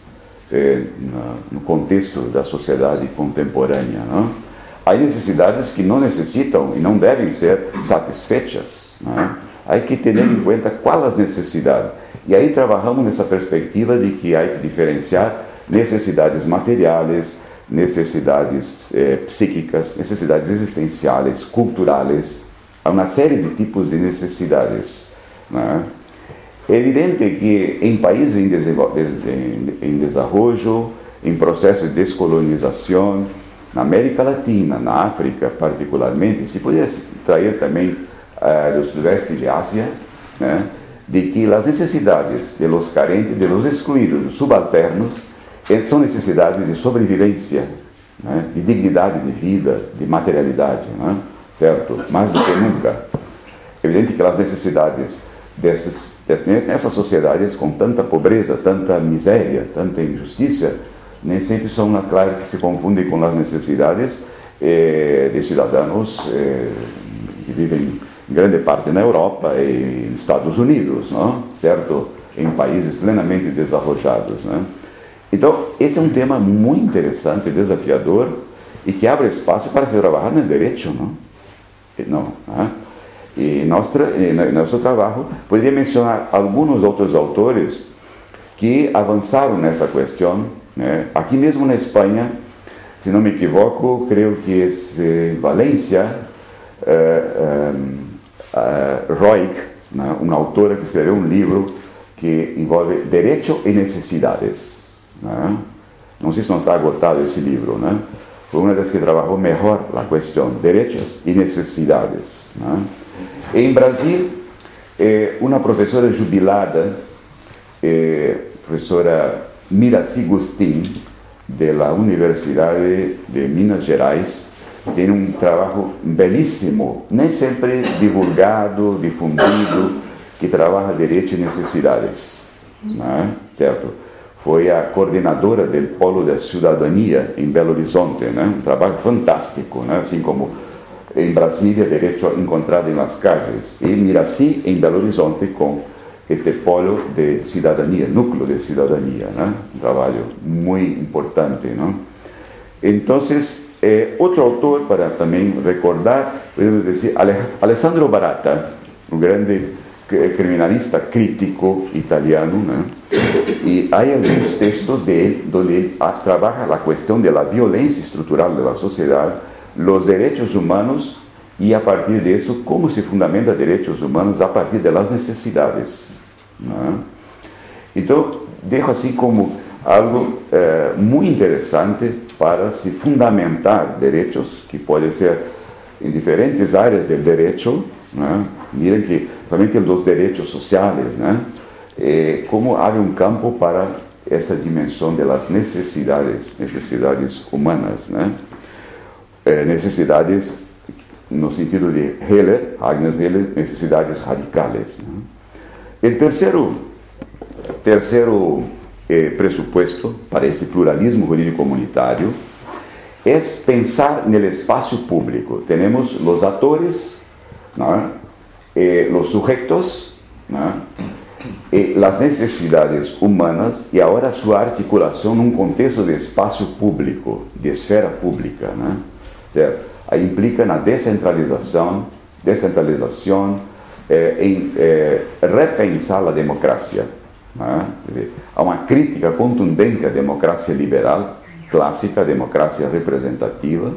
no contexto da sociedade contemporânea, não? Há necessidades que não necessitam e não devem ser satisfeitas, não? Há que ter em conta qual as necessidades. E aí trabalhamos nessa perspectiva de que há que diferenciar necessidades materiais, necessidades psíquicas, necessidades existenciais, culturais. Há uma série de tipos de necessidades. É evidente que em países em desenvolvimento, em processo de descolonização, na América Latina, na África particularmente, se poderia trazer também do sudeste de Ásia, né, de que as necessidades de los carentes, de los excluídos, dos subalternos, são necessidades de sobrevivência, né, de dignidade de vida, de materialidade, né, certo? Mais do que nunca. É evidente que as necessidades nessas sociedades com tanta pobreza, tanta miséria, tanta injustiça, nem sempre são, claro, que se confundem com as necessidades de cidadãos que vivem em grande parte na Europa e nos Estados Unidos, não? Certo? Em países plenamente desenvolvidos, né? Então, esse é um tema muito interessante, desafiador, e que abre espaço para se trabalhar no direito, não? E nosso trabalho, poderia mencionar alguns outros autores que avançaram nessa questão, né? Aqui mesmo na Espanha, se não me equivoco, creio que é Valência, Roig, né? Uma autora que escreveu um livro que envolve Direito e Necessidades. Né? Não sei se não está agotado esse livro, né? Foi uma das que trabalhou melhor a questão direitos e necessidades, né? Em Brasil, uma professora jubilada professora Miracy Gustin, da Universidade de Minas Gerais, tem um trabalho belíssimo, nem sempre divulgado, difundido, que trabalha direito e necessidades, né? Certo? Foi a coordenadora do Polo da Cidadania em Belo Horizonte, né? Um trabalho fantástico, né? Assim como em Brasília, direito encontrado em las calles, e Miracy em Belo Horizonte com este polo de cidadania, núcleo de cidadania, né? Um trabalho muito importante, não? Então, outro autor, para também recordar, podemos dizer, Alessandro Barata, um grande criminalista crítico italiano, né? E há alguns textos dele onde ele trabalha a questão da violência estrutural da sociedade, os direitos humanos, e a partir disso, como se fundamenta direitos humanos a partir das necessidades, né? Então, deixo assim como algo muito interessante para se fundamentar direitos, que podem ser em diferentes áreas do direito, né? Miren que, somente dos direitos sociais, né? Como há um campo para essa dimensão das necessidades humanas, né? Necessidades, no sentido de Agnes Heller, necessidades radicais, né? O terceiro pressuposto para esse pluralismo jurídico comunitário é pensar no espaço público. Temos os atores, ¿no? Los sujetos, ¿no? As necessidades humanas e agora sua articulação num contexto de espaço público, de esfera pública, né? Certo? Aí implica na descentralização, em repensar a democracia, né? Há uma crítica contundente à democracia liberal, clássica, democracia representativa,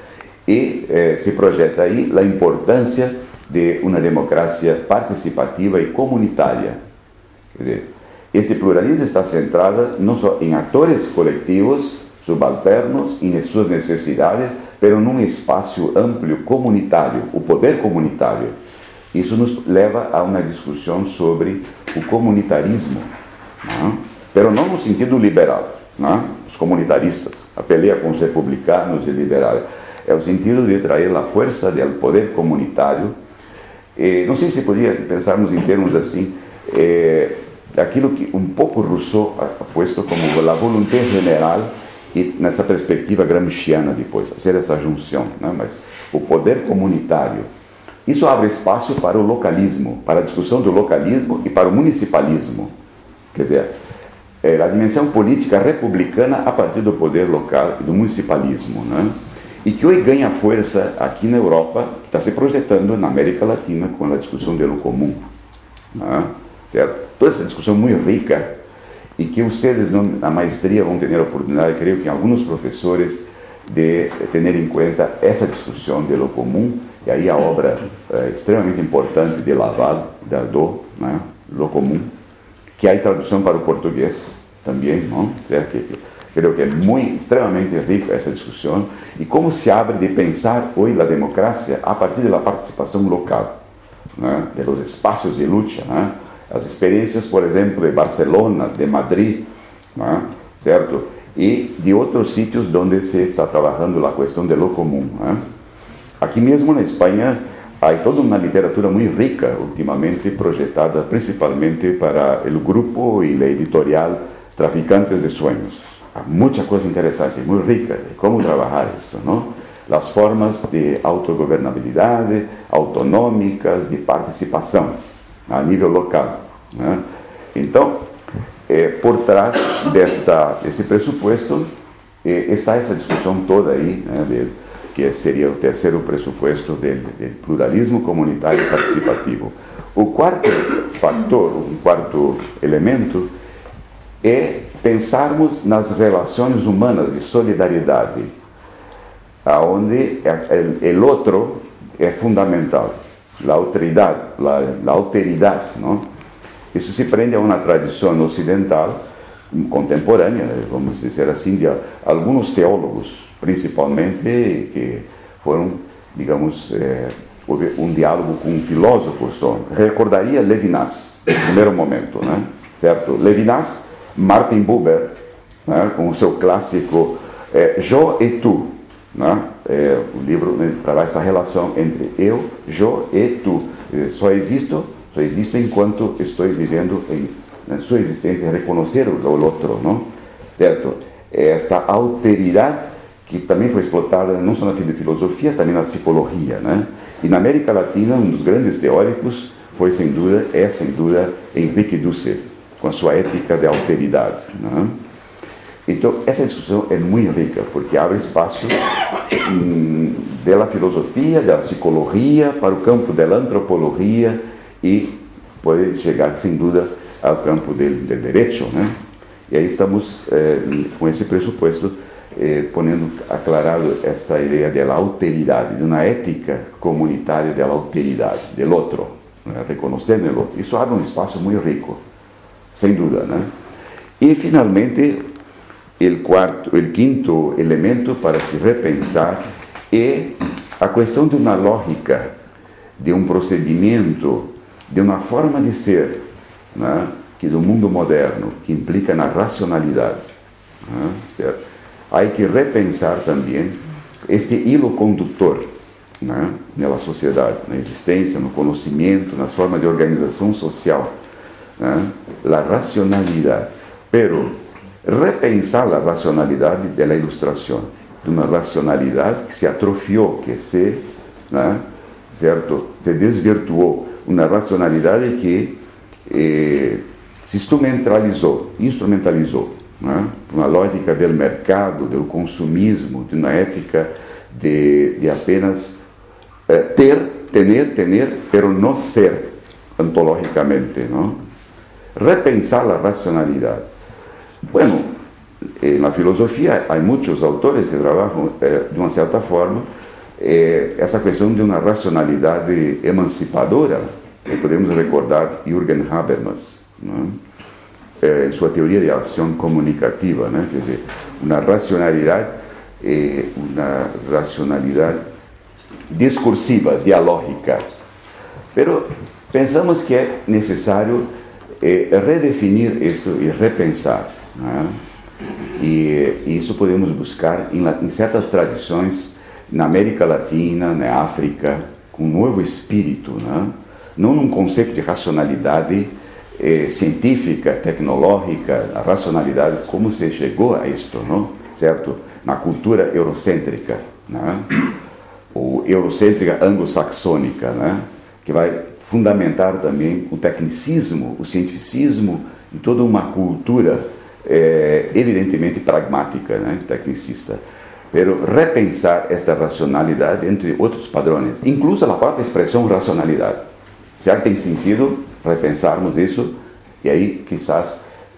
e se projeta aí a importância de uma democracia participativa e comunitária. Quer dizer, este pluralismo está centrado não só em atores coletivos, subalternos e em suas necessidades, mas num espaço amplo comunitário, o poder comunitário. Isso nos leva a uma discussão sobre o comunitarismo, mas não no sentido liberal, não? Os comunitaristas, a peleia com os republicanos e liberais, é o sentido de trazer a força do poder comunitário. Não sei se podia pensarmos em termos assim, aquilo que um pouco Rousseau ha posto como a volonté general, e nessa perspectiva gramsciana depois, fazer essa junção, né? Mas o poder comunitário, isso abre espaço para o localismo, para a discussão do localismo e para o municipalismo. Quer dizer, a dimensão política republicana a partir do poder local e do municipalismo, né? E que hoje ganha força aqui na Europa, que está se projetando na América Latina com a discussão do comum, né? Certo? Toda essa discussão muito rica, e que vocês na maestria vão ter a oportunidade, creio que alguns professores, de ter em conta essa discussão do comum, e aí a obra extremamente importante de Laval, Dardot, né? Lo comum, que há tradução para o português também, não? Certo? Creio que é extremamente rica essa discussão, e como se abre de pensar hoje a democracia a partir da participação local, né? De los espaços de luta, né? As experiências, por exemplo, de Barcelona, de Madrid, né? Certo? E de outros sítios onde se está trabalhando a questão de lo comum, né? Aqui mesmo na Espanha, há toda uma literatura muito rica, ultimamente projetada principalmente para o grupo e a editorial Traficantes de Sueños. Há muita coisa interessante, muito rica, de como trabalhar isso, não? As formas de autogovernabilidade, autonômicas, de participação a nível local, né? Então, por trás desse pressuposto, está essa discussão toda aí, né, que seria o terceiro pressuposto do pluralismo comunitário participativo. O quarto fator, o quarto elemento, é pensarmos nas relações humanas de solidariedade, onde o outro é fundamental. A alteridade, não? Isso se prende a uma tradição ocidental, contemporânea, vamos dizer assim, de alguns teólogos, principalmente, que foram, digamos, houve um diálogo com filósofos. Recordaria Levinas, no primeiro momento, né? Certo? Levinas Martin Buber, né, com o seu clássico Eu e Tu, né, um livro para essa relação entre eu, e tu. Só existo enquanto estou vivendo na sua existência, reconhecer o outro, não? Certo? Esta alteridade que também foi explotada não só na filosofia, também na psicologia, né? E na América Latina, um dos grandes teóricos foi, sem dúvida, Henrique Dussel, com a sua ética de alteridade, né? Então, essa discussão é muito rica, porque abre espaço da filosofia, da psicologia, para o campo da antropologia e pode chegar, sem dúvida, ao campo do direito, né? E aí estamos, com esse pressuposto, ponendo aclarado esta ideia da alteridade, de uma ética comunitária da alteridade, do outro, né? Reconhecendo o outro. Isso abre um espaço muito rico, sem dúvida, né? E, finalmente, o quinto elemento para se repensar é a questão de uma lógica, de um procedimento, de uma forma de ser, né, que do mundo moderno, que implica na racionalidade, né, certo? Há que repensar também este hilo condutor, né, na sociedade, na existência, no conhecimento, nas formas de organização social, né, a racionalidade. Pero repensar a racionalidade da ilustração, de uma racionalidade que se atrofiou, que se, né, certo, se desvirtuou, uma racionalidade que se instrumentalizou, né, uma lógica do mercado, do consumismo, de uma ética de apenas tener, pero não ser ontologicamente, não? Repensar a racionalidade. Bueno, na filosofia há muitos autores que trabalham de uma certa forma essa questão de uma racionalidade emancipadora. Podemos recordar Jürgen Habermas, né? Em sua teoria de ação comunicativa, né? Quer dizer, uma racionalidade discursiva, dialógica. Pero pensamos que é necessário redefinir isto e repensar, né? E isso podemos buscar em certas tradições na América Latina, na África, com um novo espírito, né? Não num conceito de racionalidade científica, tecnológica, a racionalidade, como se chegou a isto, não? Certo? Na cultura eurocêntrica, né? Ou eurocêntrica anglo-saxônica, né? Que vai fundamentar também o tecnicismo, o cientificismo e toda uma cultura evidentemente pragmática, né? Tecnicista. Pero repensar esta racionalidade entre outros padrões, incluso a própria expressão racionalidade. Será que tem sentido repensarmos isso? E aí, quizás,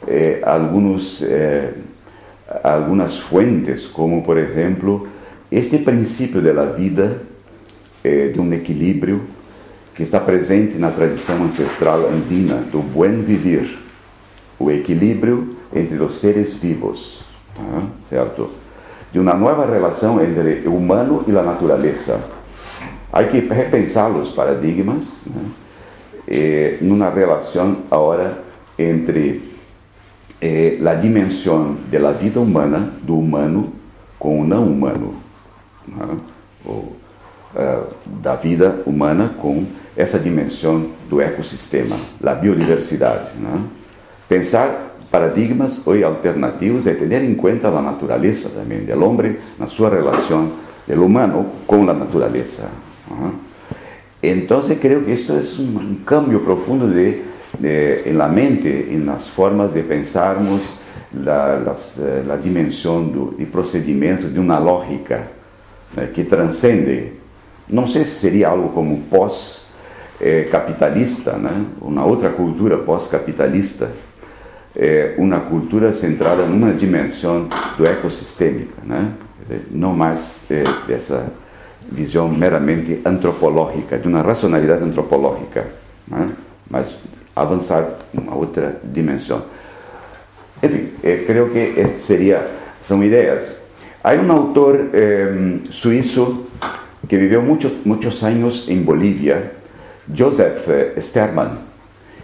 algumas fuentes, como, por exemplo, este princípio da vida, de um equilíbrio que está presente na tradição ancestral andina, do buen vivir, o equilíbrio entre os seres vivos, tá? Certo? De uma nova relação entre o humano e a natureza. Há que repensar os paradigmas, né? Numa relação agora entre a dimensão da vida humana, do humano, com o não humano, né? Ou da vida humana com essa dimensão do ecossistema, a biodiversidade, né? Pensar paradigmas ou alternativos é ter em conta a natureza também, do homem na sua relação do humano com a natureza. Então, creio que isto é um cambio profundo em la mente, em nas formas de pensarmos a dimensão do procedimento de uma lógica, né, que transcende. Não sei se seria algo como pós-capitalista, né, uma outra cultura pós-capitalista, uma cultura centrada numa dimensão do ecossistêmica, né? Quer dizer, não mais dessa visão meramente antropológica, de uma racionalidade antropológica, né? Mas avançar uma outra dimensão. Enfim, creio que são ideias. Há um autor suíço que viveu muitos anos em Bolívia, Joseph Sterman,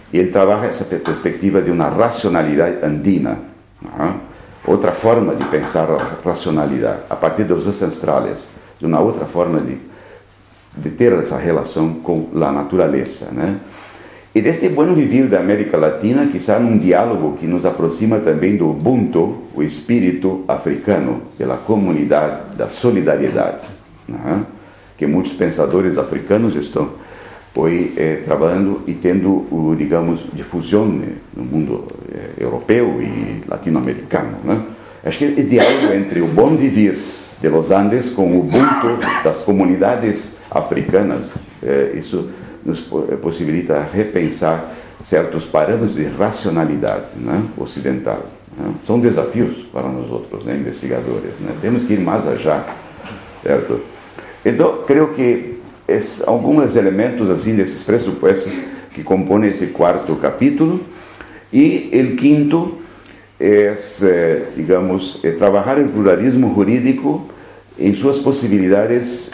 Y él trabaja esa perspectiva de una racionalidad andina, otra forma de pensar la racionalidad, a partir de los ancestrales, de una otra forma de ter essa relação com a natureza, né? E deste bom vivir da América Latina, quizá um diálogo que nos aproxima também do Ubuntu, o espírito africano, da comunidade, da solidariedade, né? Que muitos pensadores africanos estão hoje trabalhando e tendo, digamos, difusão no mundo europeu e latino-americano, né? Acho que o diálogo entre o bom viver de los Andes com o Ubuntu das comunidades africanas, isso nos possibilita repensar certos parâmetros de racionalidade, né, ocidental. Né? São desafios para nós outros, né, investigadores. Né? Temos que ir mais allá, certo? Então, creio que alguns elementos assim desses pressupostos que compõem esse quarto capítulo. E o quinto é, digamos, trabalhar o pluralismo jurídico em suas possibilidades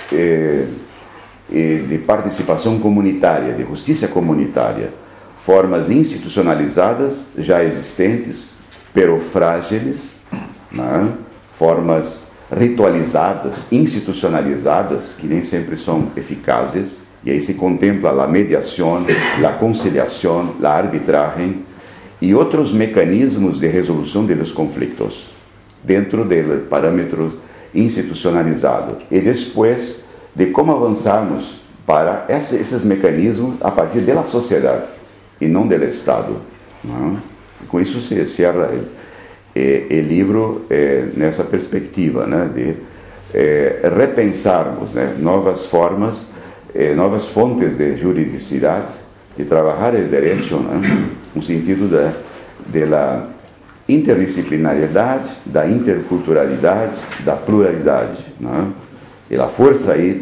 de participação comunitária, de justiça comunitária, formas institucionalizadas já existentes, pero frágeis, né? Formas ritualizadas, institucionalizadas, que nem sempre são eficazes, e aí se contempla a mediação, a conciliação, a arbitragem e outros mecanismos de resolução dos conflitos, dentro do parâmetro institucionalizado. E depois de como avançarmos para esses mecanismos a partir da sociedade e não do Estado. Não? Com isso se encerra o livro nessa perspectiva, né, de repensarmos, né, novas formas, novas fontes de juridicidade, de trabalhar o direito, né, no sentido da interdisciplinariedade, da interculturalidade, da pluralidade. Né? E a força aí,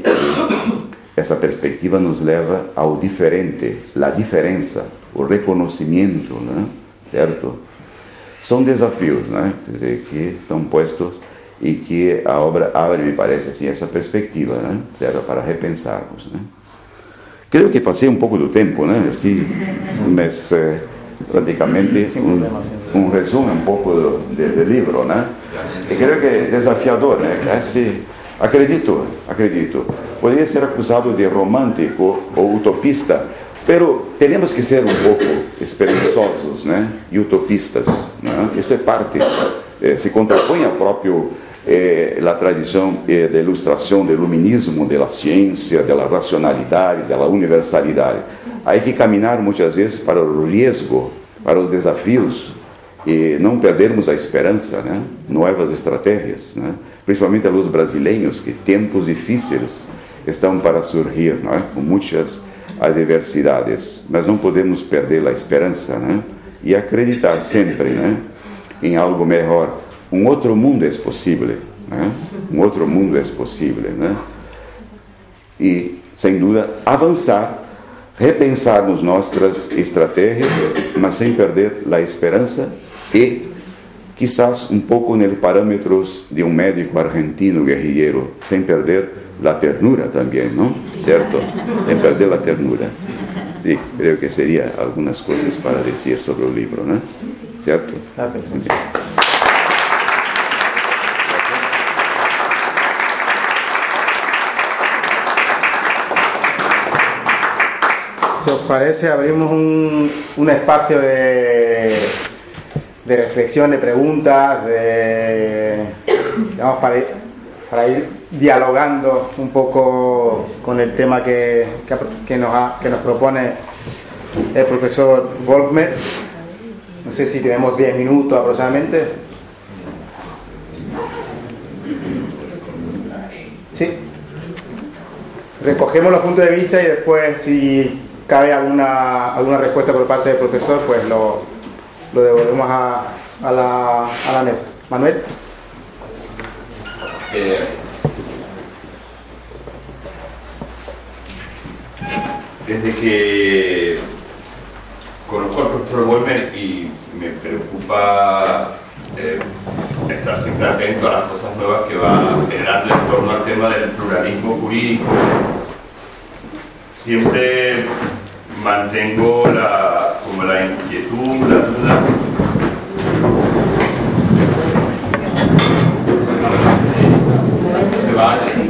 essa perspectiva nos leva ao diferente, a diferença, o reconhecimento, né? Certo? São desafios, né? Quer dizer, que estão postos e que a obra abre, me parece assim, essa perspectiva, né? Certo? Para repensarmos, né? Creio que passei um pouco do tempo, né? Assim, mas praticamente um resumo um pouco do livro, né? E creio que é desafiador, né? Acredito, poderia ser acusado de romântico ou utopista, pero temos que ser um pouco esperançosos, né? E utopistas, né? Isso é parte, se contrapõe a próprio a tradição da ilustração, do iluminismo, da ciência, da racionalidade, da universalidade. Há que caminhar muitas vezes para o risco, para os desafios, e não perdermos a esperança, né? Novas estratégias, né? Principalmente aos brasileiros, que tempos difíceis estão para surgir, né? Com muitas adversidades, mas não podemos perder a esperança, né? E acreditar sempre, né? Em algo melhor. Um outro mundo é possível, né? Um outro mundo é possível, né? E, sem dúvida, avançar, repensarmos nossas estratégias, mas sem perder a esperança e, quizás, um pouco nos parâmetros de um médico argentino guerrilheiro, sem perder a ternura também, não? Certo? Sem perder a ternura. Sim, creio que seria algumas coisas para dizer sobre o livro, né? Certo? Si os parece, abrimos un espacio de reflexión, de preguntas, digamos, para ir dialogando un poco con el tema que nos propone el profesor Volkmer. No sé si tenemos 10 minutos aproximadamente. Sí. Recogemos los puntos de vista y después, si cabe alguna respuesta por parte del profesor, pues lo devolvemos a la mesa. Manuel. Desde que conozco al profesor Volkmer y me preocupa estar siempre atento a las cosas nuevas que va generando en torno al tema del pluralismo jurídico, siempre mantengo como la inquietud, la duda. Se vale.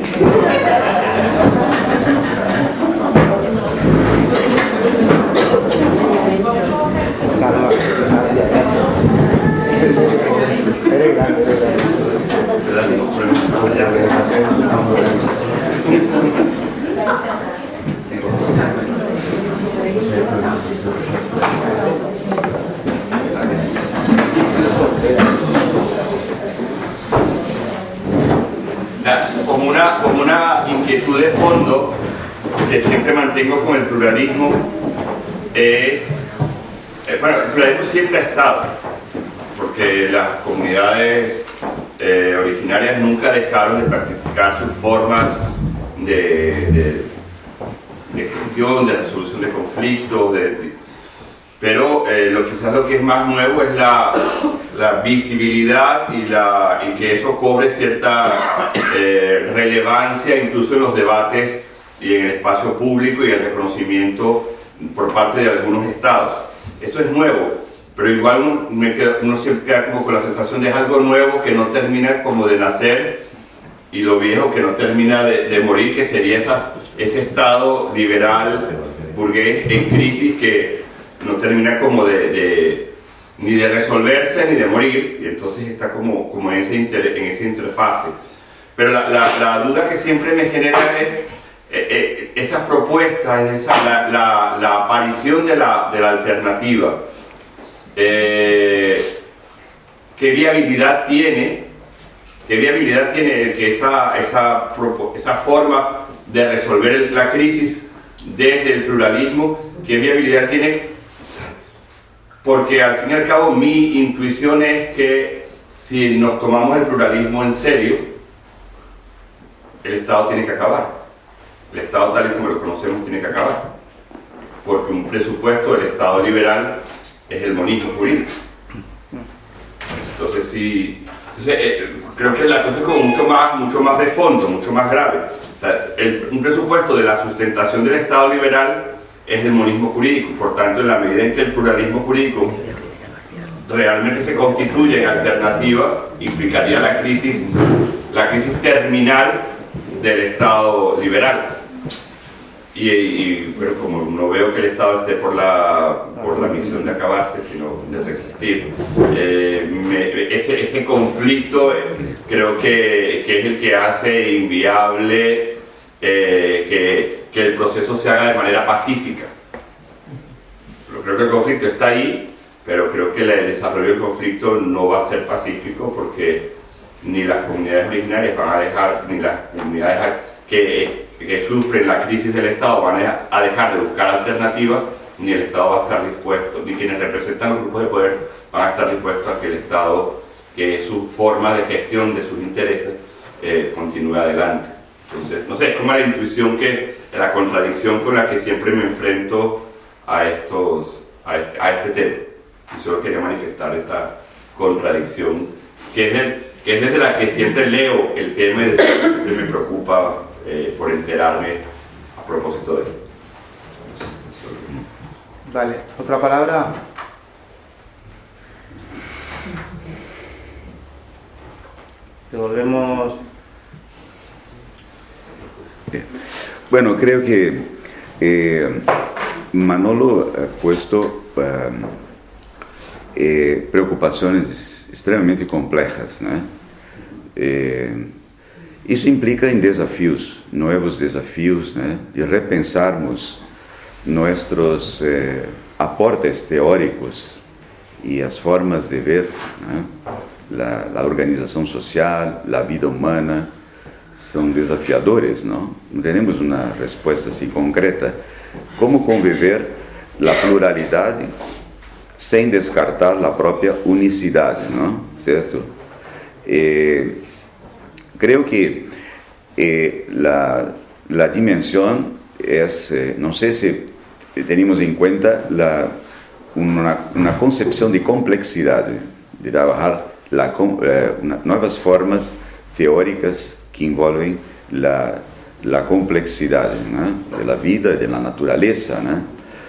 Como una inquietud de fondo que siempre mantengo con el pluralismo es, bueno, el pluralismo siempre ha estado, porque las comunidades originarias nunca dejaron de practicar sus formas de gestión, de resolución de conflictos, pero quizás lo que es más nuevo es la visibilidad y que eso cobre cierta relevancia incluso en los debates y en el espacio público y el reconocimiento por parte de algunos estados. Eso es nuevo, pero igual uno siempre queda como con la sensación de algo nuevo que no termina como de nacer y lo viejo que no termina de morir, que sería ese estado liberal burgués en crisis que no termina como ni de resolverse ni de morir, y entonces está como en esa interfase. Pero la duda que siempre me genera es esas propuestas, la aparición de la alternativa. ¿Qué viabilidad tiene que esa forma de resolver la crisis desde el pluralismo, qué viabilidad tiene? Porque al fin y al cabo mi intuición es que si nos tomamos el pluralismo en serio, el Estado tiene que acabar. El Estado tal y como lo conocemos tiene que acabar. Porque un presupuesto del Estado liberal es el monismo jurídico. Entonces creo que la cosa es como mucho más de fondo, mucho más grave. O sea, un presupuesto de la sustentación del Estado liberal es el monismo jurídico. Por tanto, en la medida en que el pluralismo jurídico realmente se constituye en alternativa, implicaría la crisis terminal del Estado liberal. Pero como no veo que el Estado esté por la misión de acabarse, sino de resistir, ese conflicto creo que es el que hace inviable que el proceso se haga de manera pacífica. Pero creo que el conflicto está ahí, pero creo que el desarrollo del conflicto no va a ser pacífico, porque ni las comunidades originarias van a dejar, ni las comunidades que sufren la crisis del Estado van a dejar de buscar alternativas, ni el Estado va a estar dispuesto, ni quienes representan los grupos de poder van a estar dispuestos a que el Estado, que es su forma de gestión de sus intereses, continúe adelante. Entonces, no sé, es como la intuición la contradicción con la que siempre me enfrento a este tema. Y solo quería manifestar esa contradicción, que es desde la que siempre leo el tema y desde la que siempre me preocupa por enterarme a propósito de él. Vale, ¿otra palabra? Devolvemos. Bueno, creo que Manolo ha puesto preocupaciones extremamente complejas, ¿no? Isso implica em desafios, novos desafios, né? De repensarmos nossos aportes teóricos e as formas de ver, né? A organização social, a vida humana, são desafiadores, não? Não temos uma resposta assim concreta. Como conviver a pluralidade sem descartar a própria unicidade, não? Certo? Creo que la dimensión es, no sé si tenemos en cuenta una concepción de complejidad, de trabajar nuevas formas teóricas que envolven la complejidad, ¿no? De la vida y de la naturaleza, ¿no?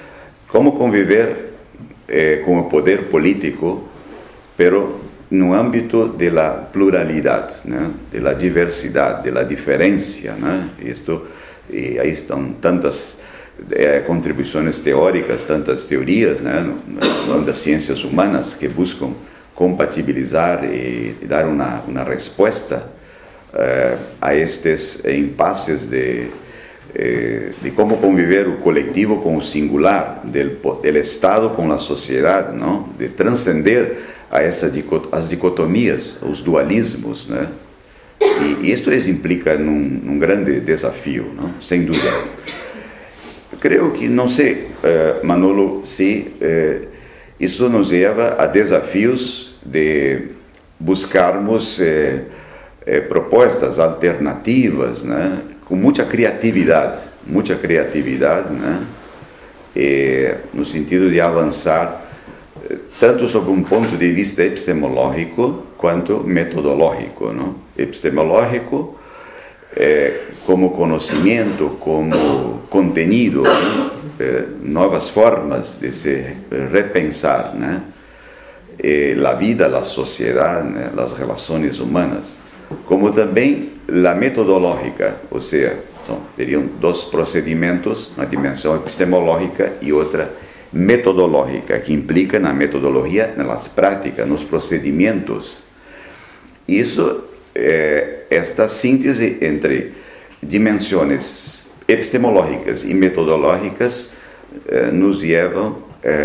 como conviver com o poder político, pero no âmbito de la pluralidad, ¿no? De la diversidad, de la diferencia, ¿no? Y ahí están tantas contribuciones teóricas, tantas teorías, ¿no? Las ciencias humanas que buscan compatibilizar y dar una respuesta a estos impases de cómo conviver o colectivo con o singular, del Estado con la sociedad, ¿no? De trascender a as dicotomias, os dualismos, né? E isto implica num grande desafio, não? Sem dúvida. Creio que, não sei, Manolo, se isso nos leva a desafios de buscarmos propostas alternativas, né? Com muita criatividade, né? No sentido de avançar tanto sobre um ponto de vista epistemológico quanto metodológico, não? Epistemológico como conhecimento, como contenido, novas formas de se repensar, né? A vida, a sociedade, né? As relações humanas, como também a metodológica, ou seja, seriam dois procedimentos, uma dimensão epistemológica e outra metodológica, que implica na metodologia, nas práticas, nos procedimentos. Isso, esta síntese entre dimensões epistemológicas e metodológicas nos levam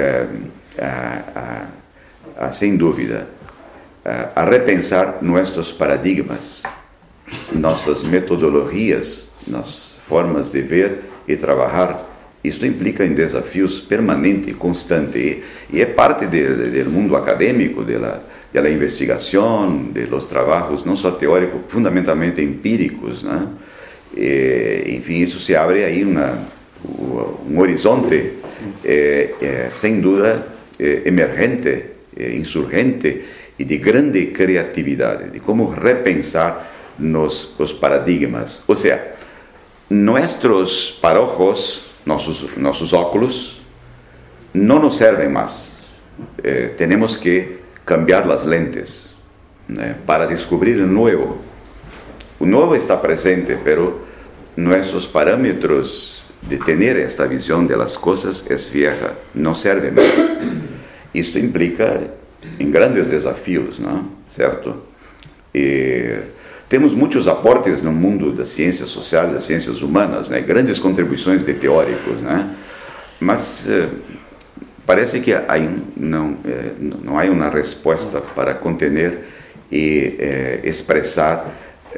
sem dúvida, a repensar nossos paradigmas, nossas metodologias, nas formas de ver e trabalhar. Isto implica em desafios permanentes, constantes, e é parte do mundo acadêmico, da investigação, dos trabalhos, não só teóricos, fundamentalmente empíricos, né? Enfim, isso se abre aí um horizonte, sem dúvida, emergente, insurgente, e de grande criatividade, de como repensar os paradigmas. Ou seja, nossos parojos, nossos óculos não nos servem mais. Temos que cambiar as lentes, né, para descobrir o novo. O novo está presente, pero nossos parâmetros de ter esta visão das coisas é vieja, não serve mais. Isto implica em grandes desafios, não? Certo? Temos muitos aportes no mundo das ciências sociais, das ciências humanas, né? Grandes contribuições de teóricos, né? Mas parece que não há uma resposta para conter e expressar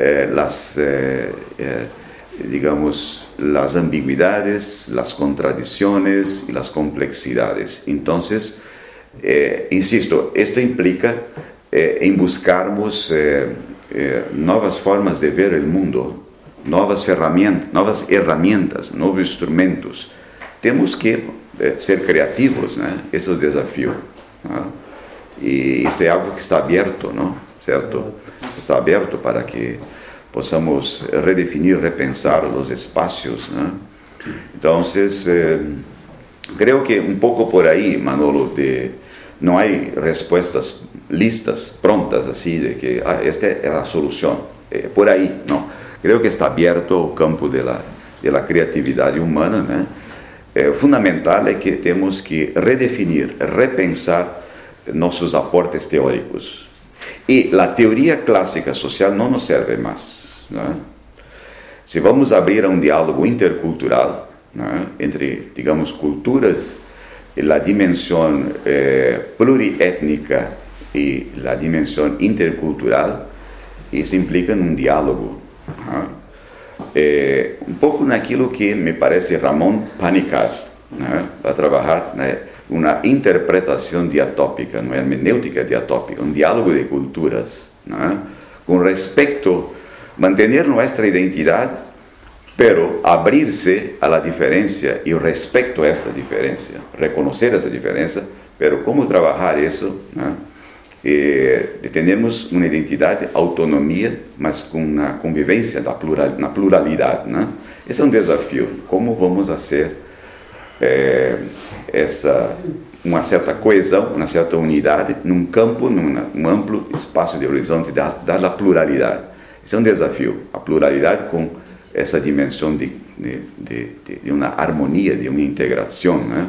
digamos, as ambiguidades, as contradições e as complexidades. Então, insisto, isto implica em buscarmos novas formas de ver o mundo, novas ferramentas, novos instrumentos. Temos que ser criativos, né? Esse é o desafio, né? E isto é algo que está aberto, não? Certo? Está aberto para que possamos redefinir, repensar os espaços, né? Então, creio que um pouco por aí, Manolo, não há respostas listas, prontas, assim, de que esta é a solução. Por aí, não. Creio que está aberto o campo da criatividade humana, né? Fundamental é que temos que redefinir, repensar nossos aportes teóricos. E a teoria clássica social não nos serve mais, né? Se vamos abrir um diálogo intercultural, né, entre, digamos, culturas, a dimensão pluriétnica e a dimensão intercultural, isso implica um diálogo, né? Um pouco naquilo que me parece Ramon Panikkar, né, a trabalhar, né, uma interpretação diatópica, uma hermenêutica diatópica, um diálogo de culturas, né, com respeito, manter nossa identidade, pero abrir-se à diferença e o respeito a esta diferença, reconhecer essa diferença, pero como trabalhar isso, né? De termos uma identidade, autonomia, mas com uma convivência na pluralidade, né? Esse é um desafio. Como vamos ser uma certa coesão, uma certa unidade num campo, num amplo espaço de horizonte da pluralidade. Esse é um desafio, a pluralidade com essa dimensão de uma harmonia, de uma integração, né?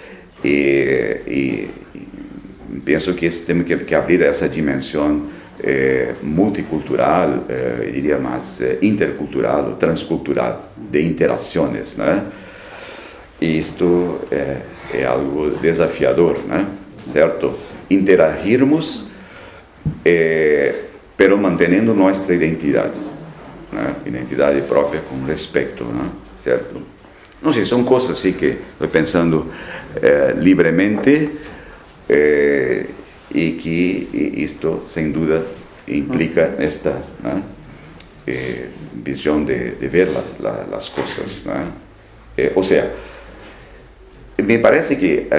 E penso que temos que abrir essa dimensão multicultural, eu diria mais intercultural, transcultural, de interações, né? E isto é algo desafiador, né? Certo? Interagirmos, pero mantendo nossa identidade, né? Identidade própria com respeito, né? Certo? Não sei, são coisas assim que estou pensando livremente, e que isto, sem dúvida, implica esta, né, visão de ver as coisas, né? Ou seja, me parece que,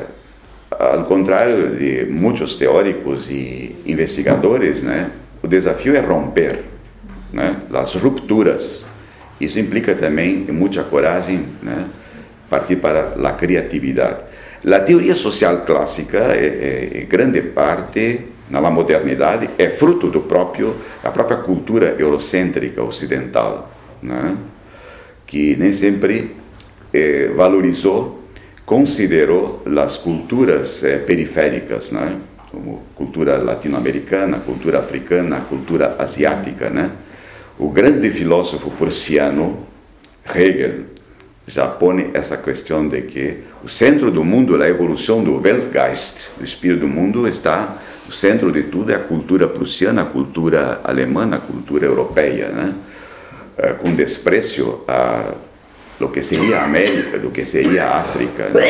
ao contrário de muitos teóricos e investigadores, né, o desafio é romper, né, as rupturas. Isso implica também muita coragem, né, partir para a criatividade. A teoria social clássica, grande parte, na modernidade, é fruto da própria cultura eurocêntrica ocidental, né, que nem sempre valorizou, considerou as culturas periféricas, né, como cultura latino-americana, cultura africana, cultura asiática, né. O grande filósofo prussiano, Hegel, já põe essa questão de que o centro do mundo, a evolução do Weltgeist, do espírito do mundo, está no centro de tudo, é a cultura prussiana, a cultura alemã, a cultura europeia, né? Com desprezo a do que seria a América, do que seria a África, né?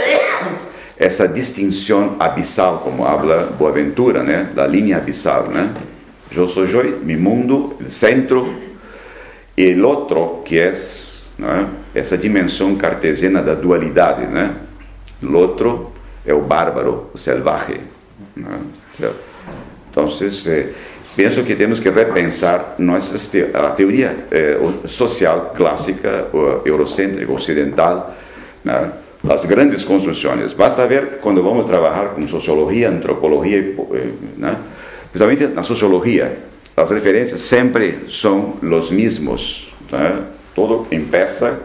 Essa distinção abissal, como habla Boaventura, né? Da linha abissal, né? Eu sou mi mundo, o centro, e o outro que é, né, essa dimensão cartesiana da dualidade, né? O outro é o bárbaro, o selvagem, né? Então, penso que temos que repensar a teoria social clássica, eurocêntrica, ocidental, né? As grandes construções. Basta ver quando vamos trabalhar com sociologia, antropologia, né? Principalmente na sociologia, as referências sempre são os mesmos, né? Todo empieza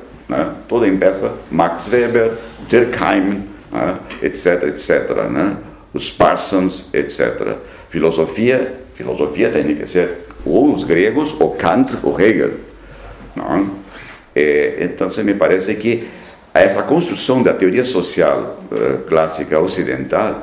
Max Weber, Durkheim, né? etc., né? Os Parsons, etc. Filosofia tem que ser ou os gregos, ou Kant, ou Hegel, não? Então, me parece que essa construção da teoria social clássica ocidental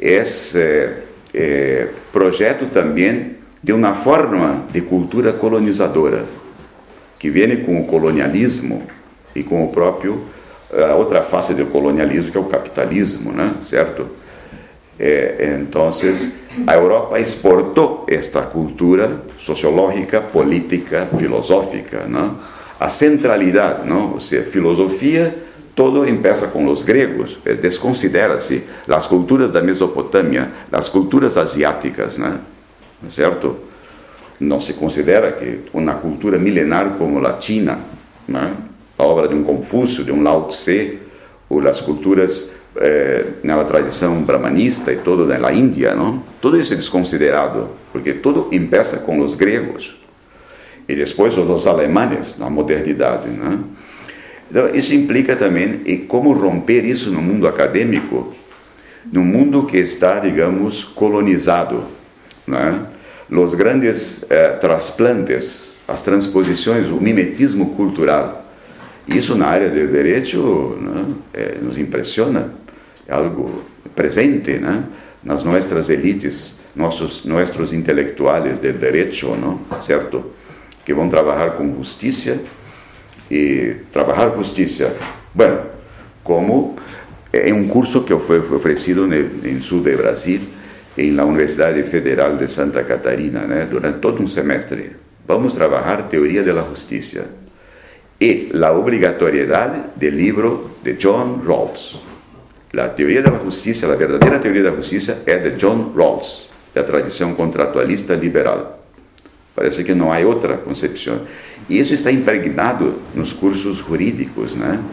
é projeto também de uma forma de cultura colonizadora, que vem com o colonialismo e com o próprio, a outra face do colonialismo, que é o capitalismo, né? Certo? Então, a Europa exportou esta cultura sociológica, política, filosófica, não? A centralidade, não? Ou seja, filosofia, todo começa com os gregos, desconsidera-se as culturas da Mesopotâmia, as culturas asiáticas, né? Certo? Não se considera que uma cultura milenar como a China, né? A obra de um Confúcio, de um Lao Tse, ou as culturas na tradição brahmanista e todo na Índia, não? Tudo isso é desconsiderado, porque tudo começa com os gregos e depois os alemães na modernidade, né? Então, isso implica também como romper isso no mundo acadêmico, no mundo que está, digamos, colonizado, né? Os grandes trasplantes, as transposições, o mimetismo cultural. Isso na área do direito, né? Nos impressiona, é algo presente, né? Nas nossas elites, nossos intelectuais do direito, não? Certo? Que vão trabalhar com justiça. E trabalhar justiça, bueno, como é um curso que foi oferecido no sul do Brasil, na Universidade Federal de Santa Catarina, né, durante todo um semestre. Vamos trabalhar teoria da justiça e a obrigatoriedade do livro de John Rawls. A teoria da justiça, a verdadeira teoria da justiça é de John Rawls, da tradição contratualista liberal. Parece que não há outra concepção. E isso está impregnado nos cursos jurídicos, né?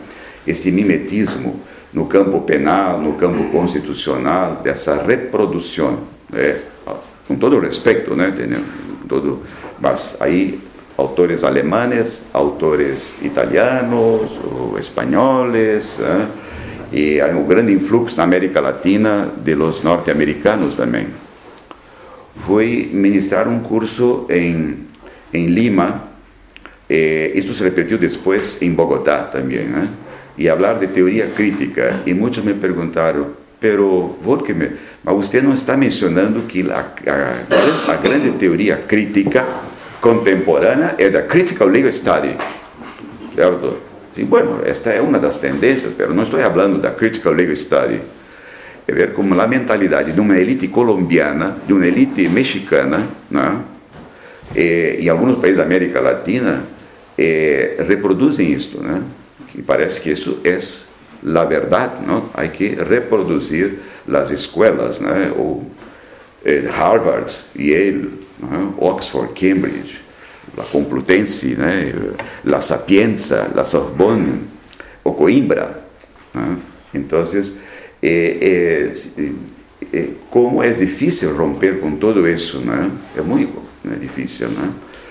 este mimetismo no campo penal, no campo constitucional, dessa reprodução, com todo respeito, né? Mas aí autores alemães, autores italianos ou espanhóis, e há um grande influxo na América Latina de los norte-americanos também. Fui ministrar um curso em Lima, isto se repetiu depois em Bogotá também, né? E falar de teoria crítica, e muitos me perguntaram, pero Volkmer, mas você não está mencionando que a grande teoria crítica contemporânea é da Critical Legal Study, certo? Sim, bueno, esta é uma das tendências, mas não estou falando da Critical Legal Study. É ver como a mentalidade de uma elite colombiana, de uma elite mexicana, né? E alguns países da América Latina reproduzem isto, né? Que parece que isso é a verdade, não? Há que reproduzir as escolas, né? Ou Harvard, Yale, né? Oxford, Cambridge, a Complutense, né? A Sapienza, a Sorbonne, o Coimbra, né? Então, como é difícil romper com tudo isso, né? É muito difícil, né?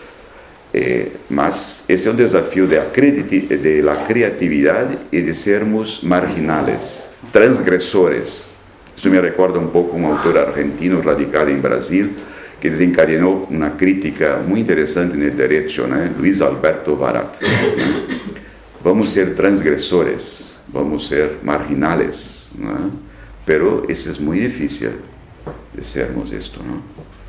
Mas esse é um desafio da criatividade e de sermos marginales, transgressores. Isso me recorda um pouco um autor argentino radicado em Brasil, que desencadenou uma crítica muito interessante no direito, né? Luiz Alberto Barat. Vamos ser transgressores, vamos ser marginales, né? Pero isso é muito difícil de sermos isto, não?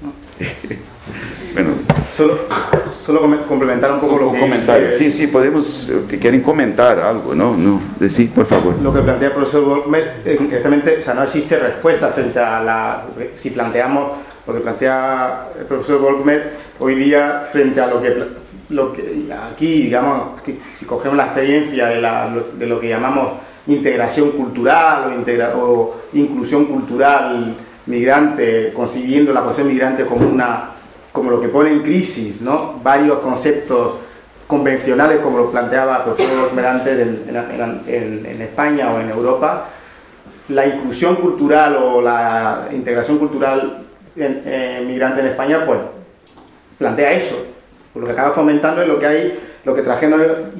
Bueno, solo complementar un poco lo que comentario. Sí, podemos, que quieren comentar algo, ¿no? Sí, por favor. Lo que plantea el profesor Volkmer, exactamente, o sea, no existe respuesta frente a si planteamos lo que plantea el profesor Volkmer hoy día frente a lo que aquí, digamos, que si cogemos la experiencia de lo que llamamos integración cultural o inclusión cultural migrante, consiguiendo la posición migrante como lo que pone en crisis, ¿no? Varios conceptos convencionales, como lo planteaba el profesor Volkmer antes en España o en Europa. La inclusión cultural o la integración cultural migrante en España, pues plantea eso. Lo que acaba fomentando es lo que trajeron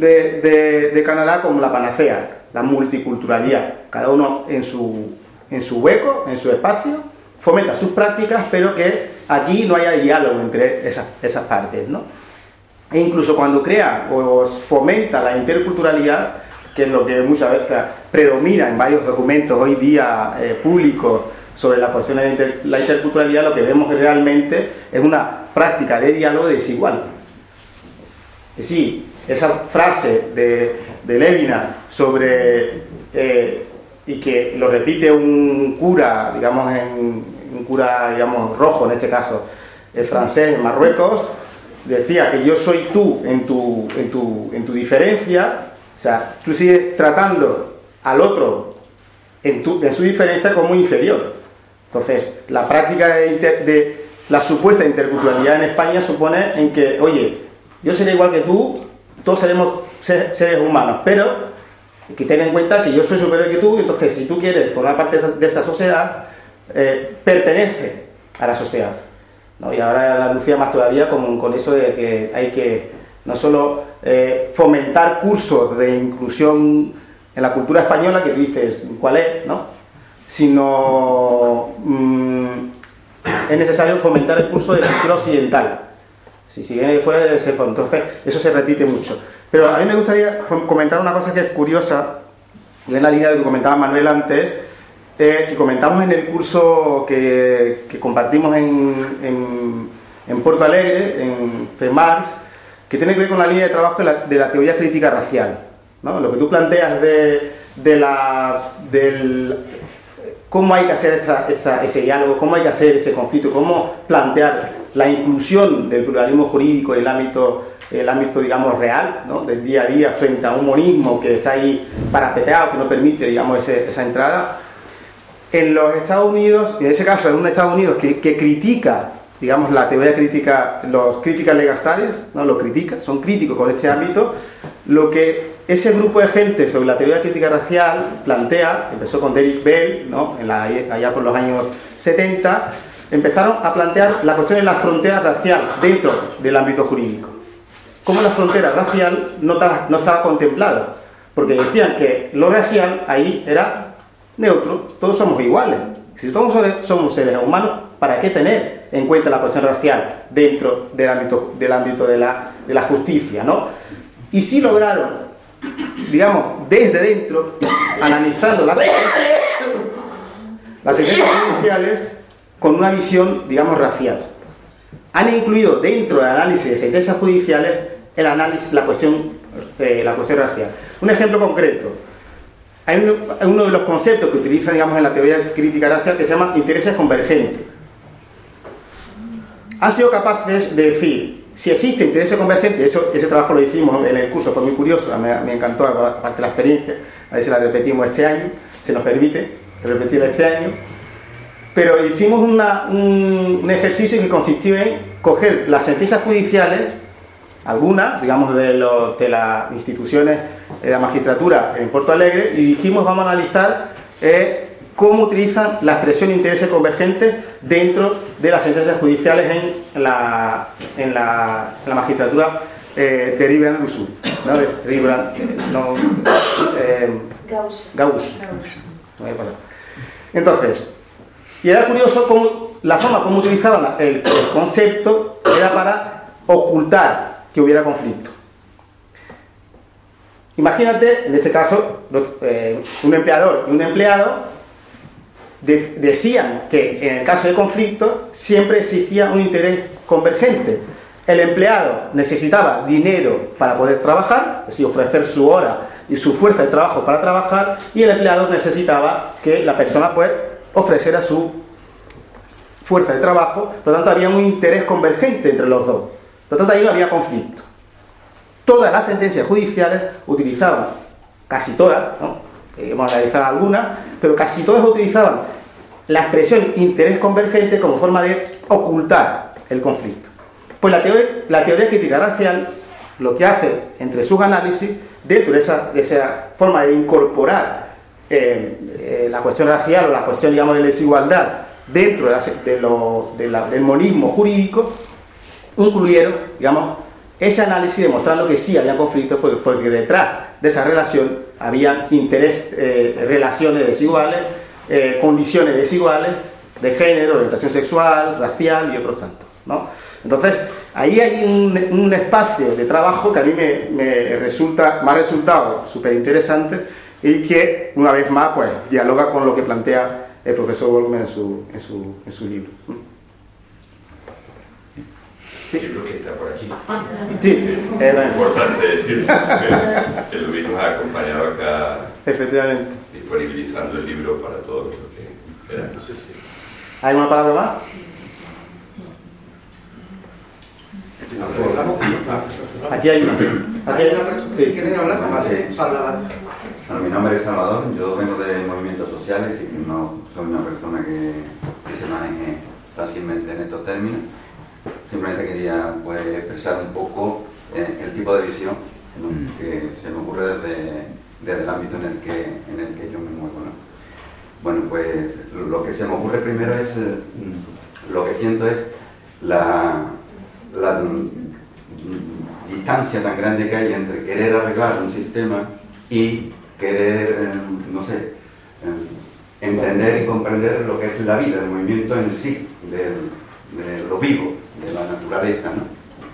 de Canadá como la panacea, la multiculturalidad. Cada uno en su hueco, en su espacio, fomenta sus prácticas, pero que aquí no haya diálogo entre esas partes, ¿no? E incluso cuando crea o fomenta la interculturalidad, que es lo que muchas veces predomina en varios documentos hoy día públicos sobre la cuestión de la interculturalidad, lo que vemos que realmente es una práctica de diálogo desigual. Es decir, esa frase de Levinas sobre... y que lo repite un cura, digamos, un cura, digamos, rojo en este caso, francés en Marruecos, decía que yo soy tú en tu diferencia, o sea, tú sigues tratando al otro en su diferencia como inferior. Entonces, la práctica de la supuesta interculturalidad en España supone en que, oye, yo seré igual que tú, todos seremos seres humanos, pero que ten en cuenta que yo soy superior que tú, y entonces si tú quieres formar parte de esta sociedad, pertenece a la sociedad, ¿no? Y ahora la Lucía más todavía con eso de que hay que no solo fomentar cursos de inclusión en la cultura española, que tú dices cuál es, ¿no? Sino es necesario fomentar el curso de cultura occidental. Si viene de fuera debe ser, entonces eso se repite mucho. Pero a mí me gustaría comentar una cosa que es curiosa, y en la línea de lo que comentaba Manuel antes, que comentamos en el curso que compartimos en Porto Alegre, en FEMARS, que tiene que ver con la línea de trabajo de la teoría crítica racial, ¿no? Lo que tú planteas del cómo hay que hacer ese diálogo, cómo hay que hacer ese conflicto, cómo plantear la inclusión del pluralismo jurídico en el ámbito, digamos, real, ¿no? Del día a día frente a un monismo que está ahí parapeteado, que no permite, digamos, esa entrada. En los Estados Unidos, en ese caso es un Estados Unidos que critica, digamos, la teoría crítica, los critical legal studies, ¿no? Lo critica, son críticos con este ámbito. Lo que ese grupo de gente sobre la teoría de crítica racial plantea, empezó con Derrick Bell, ¿no? Allá por los años 70, empezaron a plantear la cuestión de la frontera racial dentro del ámbito jurídico. Como la frontera racial no estaba contemplada, porque decían que lo racial ahí era neutro, todos somos iguales. Si todos somos seres humanos, ¿para qué tener en cuenta la cuestión racial dentro del ámbito de la justicia, ¿no? Y sí lograron, digamos, desde dentro, analizando las sentencias judiciales con una visión, digamos, racial. Han incluido dentro del análisis de sentencias judiciales el análisis, la cuestión racial. Un ejemplo concreto. Hay uno de los conceptos que utilizan, digamos, en la teoría crítica racial que se llama intereses convergentes. Han sido capaces de decir, si existe intereses convergentes, ese trabajo lo hicimos en el curso, fue muy curioso, me encantó, aparte de la experiencia, a ver si la repetimos este año, se nos permite repetirla este año, pero hicimos un ejercicio que consistió en coger las sentencias judiciales, algunas, digamos, de las instituciones de la magistratura en Porto Alegre, y dijimos, vamos a analizar cómo utilizan la expresión intereses convergentes dentro de las sentencias judiciales en la magistratura de Rio Grande do Sul, ¿no? Gauss. Entonces, y era curioso cómo la forma como utilizaban el concepto era para ocultar que hubiera conflicto. Imagínate, en este caso, un empleador y un empleado decían que en el caso de conflicto siempre existía un interés convergente. El empleado necesitaba dinero para poder trabajar, es decir, ofrecer su hora y su fuerza de trabajo para trabajar, y el empleador necesitaba que la persona pues ofreciera su fuerza de trabajo. Por lo tanto, había un interés convergente entre los dos. Por lo tanto, ahí no había conflicto. Todas las sentencias judiciales utilizaban, casi todas, ¿no? Vamos a analizar algunas, pero casi todas utilizaban la expresión interés convergente como forma de ocultar el conflicto. Pues la teoría crítica racial lo que hace entre sus análisis, dentro de esa forma de incorporar la cuestión racial o la cuestión, digamos, de desigualdad dentro del monismo jurídico, incluyeron, digamos, ese análisis demostrando que sí había conflictos porque detrás de esa relación había relaciones desiguales, condiciones desiguales de género, orientación sexual, racial y otros tantos, ¿no? Entonces, ahí hay un espacio de trabajo que a mí me ha resultado súper interesante y que, una vez más, pues dialoga con lo que plantea el profesor Volkmann en su libro. Sí. El libro que está por aquí. Sí, es importante decir que lo mismo ha acompañado acá. Efectivamente. Disponibilizando el libro para todos los que quieran. No sé si. ¿Hay una palabra más? Aquí hay una. Aquí hay una persona. Sí. ¿Quieren hablar? Salvador. Mi nombre es Salvador, yo vengo de movimientos sociales y no soy una persona que se maneje fácilmente en estos términos. Simplemente quería pues, expresar un poco el tipo de visión que se me ocurre desde el ámbito en el que yo me muevo, ¿no? Bueno, pues lo que se me ocurre primero es, lo que siento es la distancia tan grande que hay entre querer arreglar un sistema y querer, no sé, entender y comprender lo que es la vida, el movimiento en sí, de lo vivo, de la naturaleza, ¿no?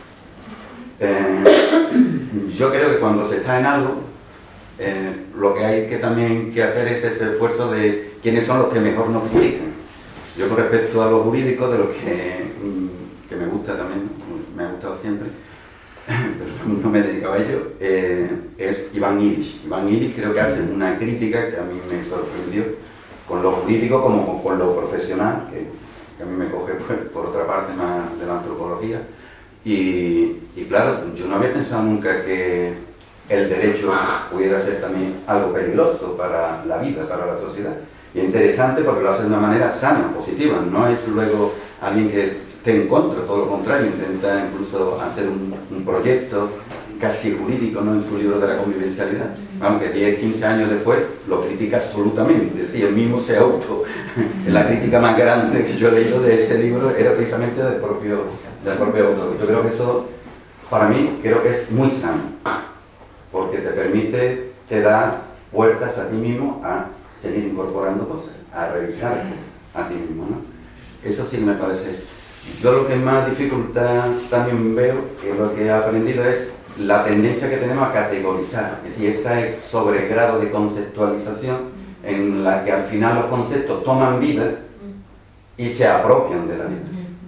Yo creo que cuando se está en algo, lo que hay que también que hacer es ese esfuerzo de quiénes son los que mejor nos critican. Yo con respecto a lo jurídico, de lo que me gusta también, me ha gustado siempre, pero no me he dedicado a ello, es Iván Illich. Iván Illich creo que hace una crítica que a mí me sorprendió con lo jurídico como con lo profesional, que a mí me coge por otra parte más de la antropología. Y claro, yo no había pensado nunca que el derecho pudiera ser también algo peligroso para la vida, para la sociedad. Y es interesante porque lo hace de una manera sana, positiva, no es luego alguien que esté en contra, todo lo contrario, intenta incluso hacer un proyecto casi jurídico, ¿no?, en su libro de la convivencialidad, aunque 10, 15 años después lo critica absolutamente, sí, él mismo se auto. La crítica más grande que yo he leído de ese libro era precisamente del propio autor. Yo creo que eso, para mí, creo que es muy sano, porque te permite, te da puertas a ti mismo a seguir incorporando cosas, a revisar a ti mismo, ¿no? Eso sí me parece. Yo lo que más dificultad también veo, que lo que he aprendido es la tendencia que tenemos a categorizar, es decir, ese sobregrado de conceptualización en la que al final los conceptos toman vida y se apropian de la vida.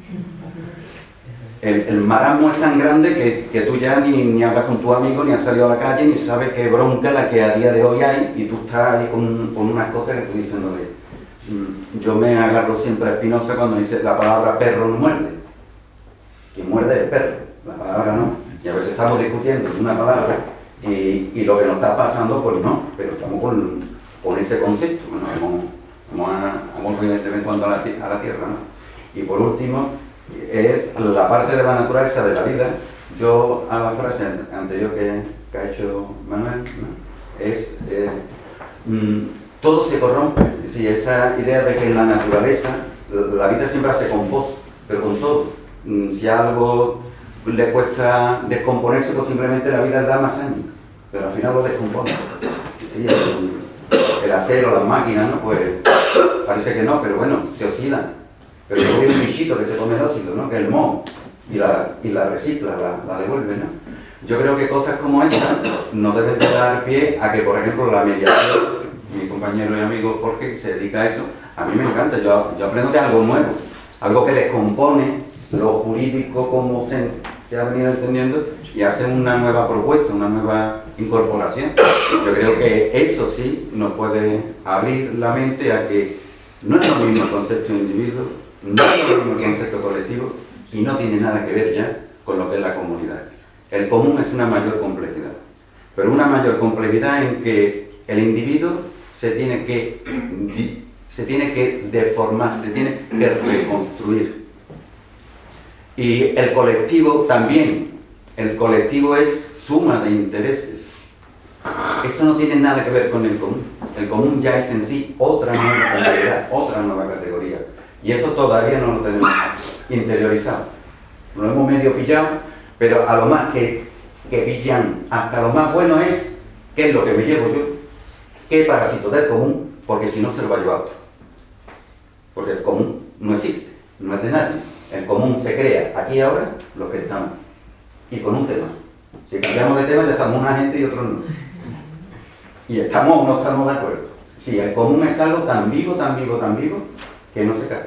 El marasmo es tan grande que tú ya ni hablas con tu amigo, ni has salido a la calle, ni sabes qué bronca la que a día de hoy hay, y tú estás ahí con unas cosas que tú diciéndole. Yo me agarro siempre a Spinoza cuando dice la palabra perro no muerde. Quien muerde es el perro, la palabra no. Y a veces estamos discutiendo una palabra y lo que nos está pasando, pues no, pero estamos con ese concepto. Bueno, vamos evidentemente cuando a la tierra, ¿no? Y por último, la parte de la naturaleza de la vida. Yo a la frase anterior que ha hecho Manuel, ¿no?, es todo se corrompe. Es decir, esa idea de que en la naturaleza la vida siempre se compone, pero con todo. Si algo le cuesta descomponerse, pues simplemente la vida da más años, pero al final lo descompone. Sí, el acero, las máquinas, ¿no?, pues parece que no, pero bueno, se oscilan. Pero luego hay un bichito que se come el óxido, ¿no?, que es el moho, y la recicla, la devuelve, ¿no? Yo creo que cosas como estas nos deben de dar pie a que, por ejemplo, la mediación, mi compañero y amigo Jorge se dedica a eso, a mí me encanta. Yo aprendo de algo nuevo, algo que descompone lo jurídico como se ha venido entendiendo y hace una nueva propuesta, una nueva incorporación. Yo creo que eso sí nos puede abrir la mente a que no es lo mismo el concepto de individuo, no es lo mismo el concepto colectivo y no tiene nada que ver ya con lo que es la comunidad. El común es una mayor complejidad, pero una mayor complejidad en que el individuo se tiene que deformar, se tiene que reconstruir. Y el colectivo también. El colectivo es suma de intereses. Eso no tiene nada que ver con el común. El común ya es en sí otra nueva categoría, otra nueva categoría. Y eso todavía no lo tenemos interiorizado. Lo hemos medio pillado, pero a lo más que pillan, hasta lo más bueno es qué es lo que me llevo yo, qué parásito del común, porque si no se lo va a llevar otro. Porque el común no existe, no es de nadie. El común se crea aquí y ahora los que estamos. Y con un tema. Si cambiamos de tema ya estamos una gente y otros no. Y estamos o no estamos de acuerdo. Sí, el común es algo tan vivo, tan vivo, tan vivo, que no se cae.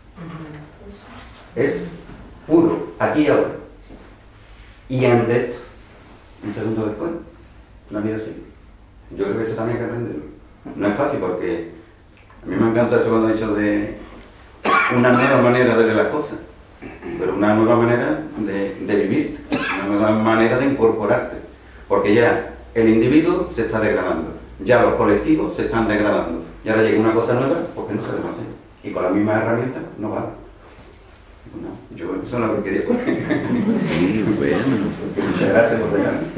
Es puro, aquí y ahora. Y ante esto, un segundo después, la vida sigue. Yo creo que eso también hay que aprenderlo. No es fácil porque a mí me encanta eso cuando he dicho de una nueva manera de ver las cosas, pero una nueva manera de vivir, una nueva manera de incorporarte, porque ya el individuo se está degradando, ya los colectivos se están degradando, y ahora llega una cosa nueva porque no sabemos hacer, y con la misma herramienta no vale. No, yo eso es lo que quería poner. Sí, bueno. Muchas gracias por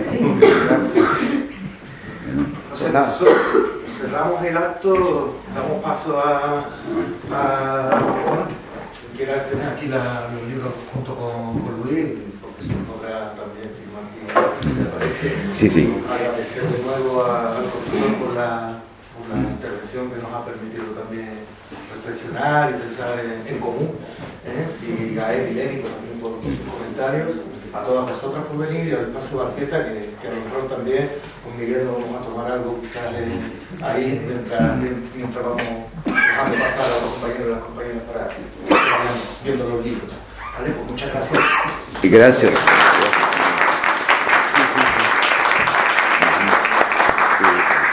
Nada, cerramos el acto, damos paso a bueno, quien quiera tener aquí los libros junto con Luis, el profesor podrá también firmar si le parece. Sí, sí. Agradecer de nuevo al profesor por la intervención que nos ha permitido también reflexionar y pensar en común, y a él y Lénico también por sus comentarios, a todas vosotras por venir y al espacio Barqueta, que a lo mejor también con Miguel nos vamos a tomar algo quizás ahí mientras vamos dejando pasar a los compañeros y las compañeras para que vayan viendo los libros. ¿Vale? Pues muchas gracias. Y gracias.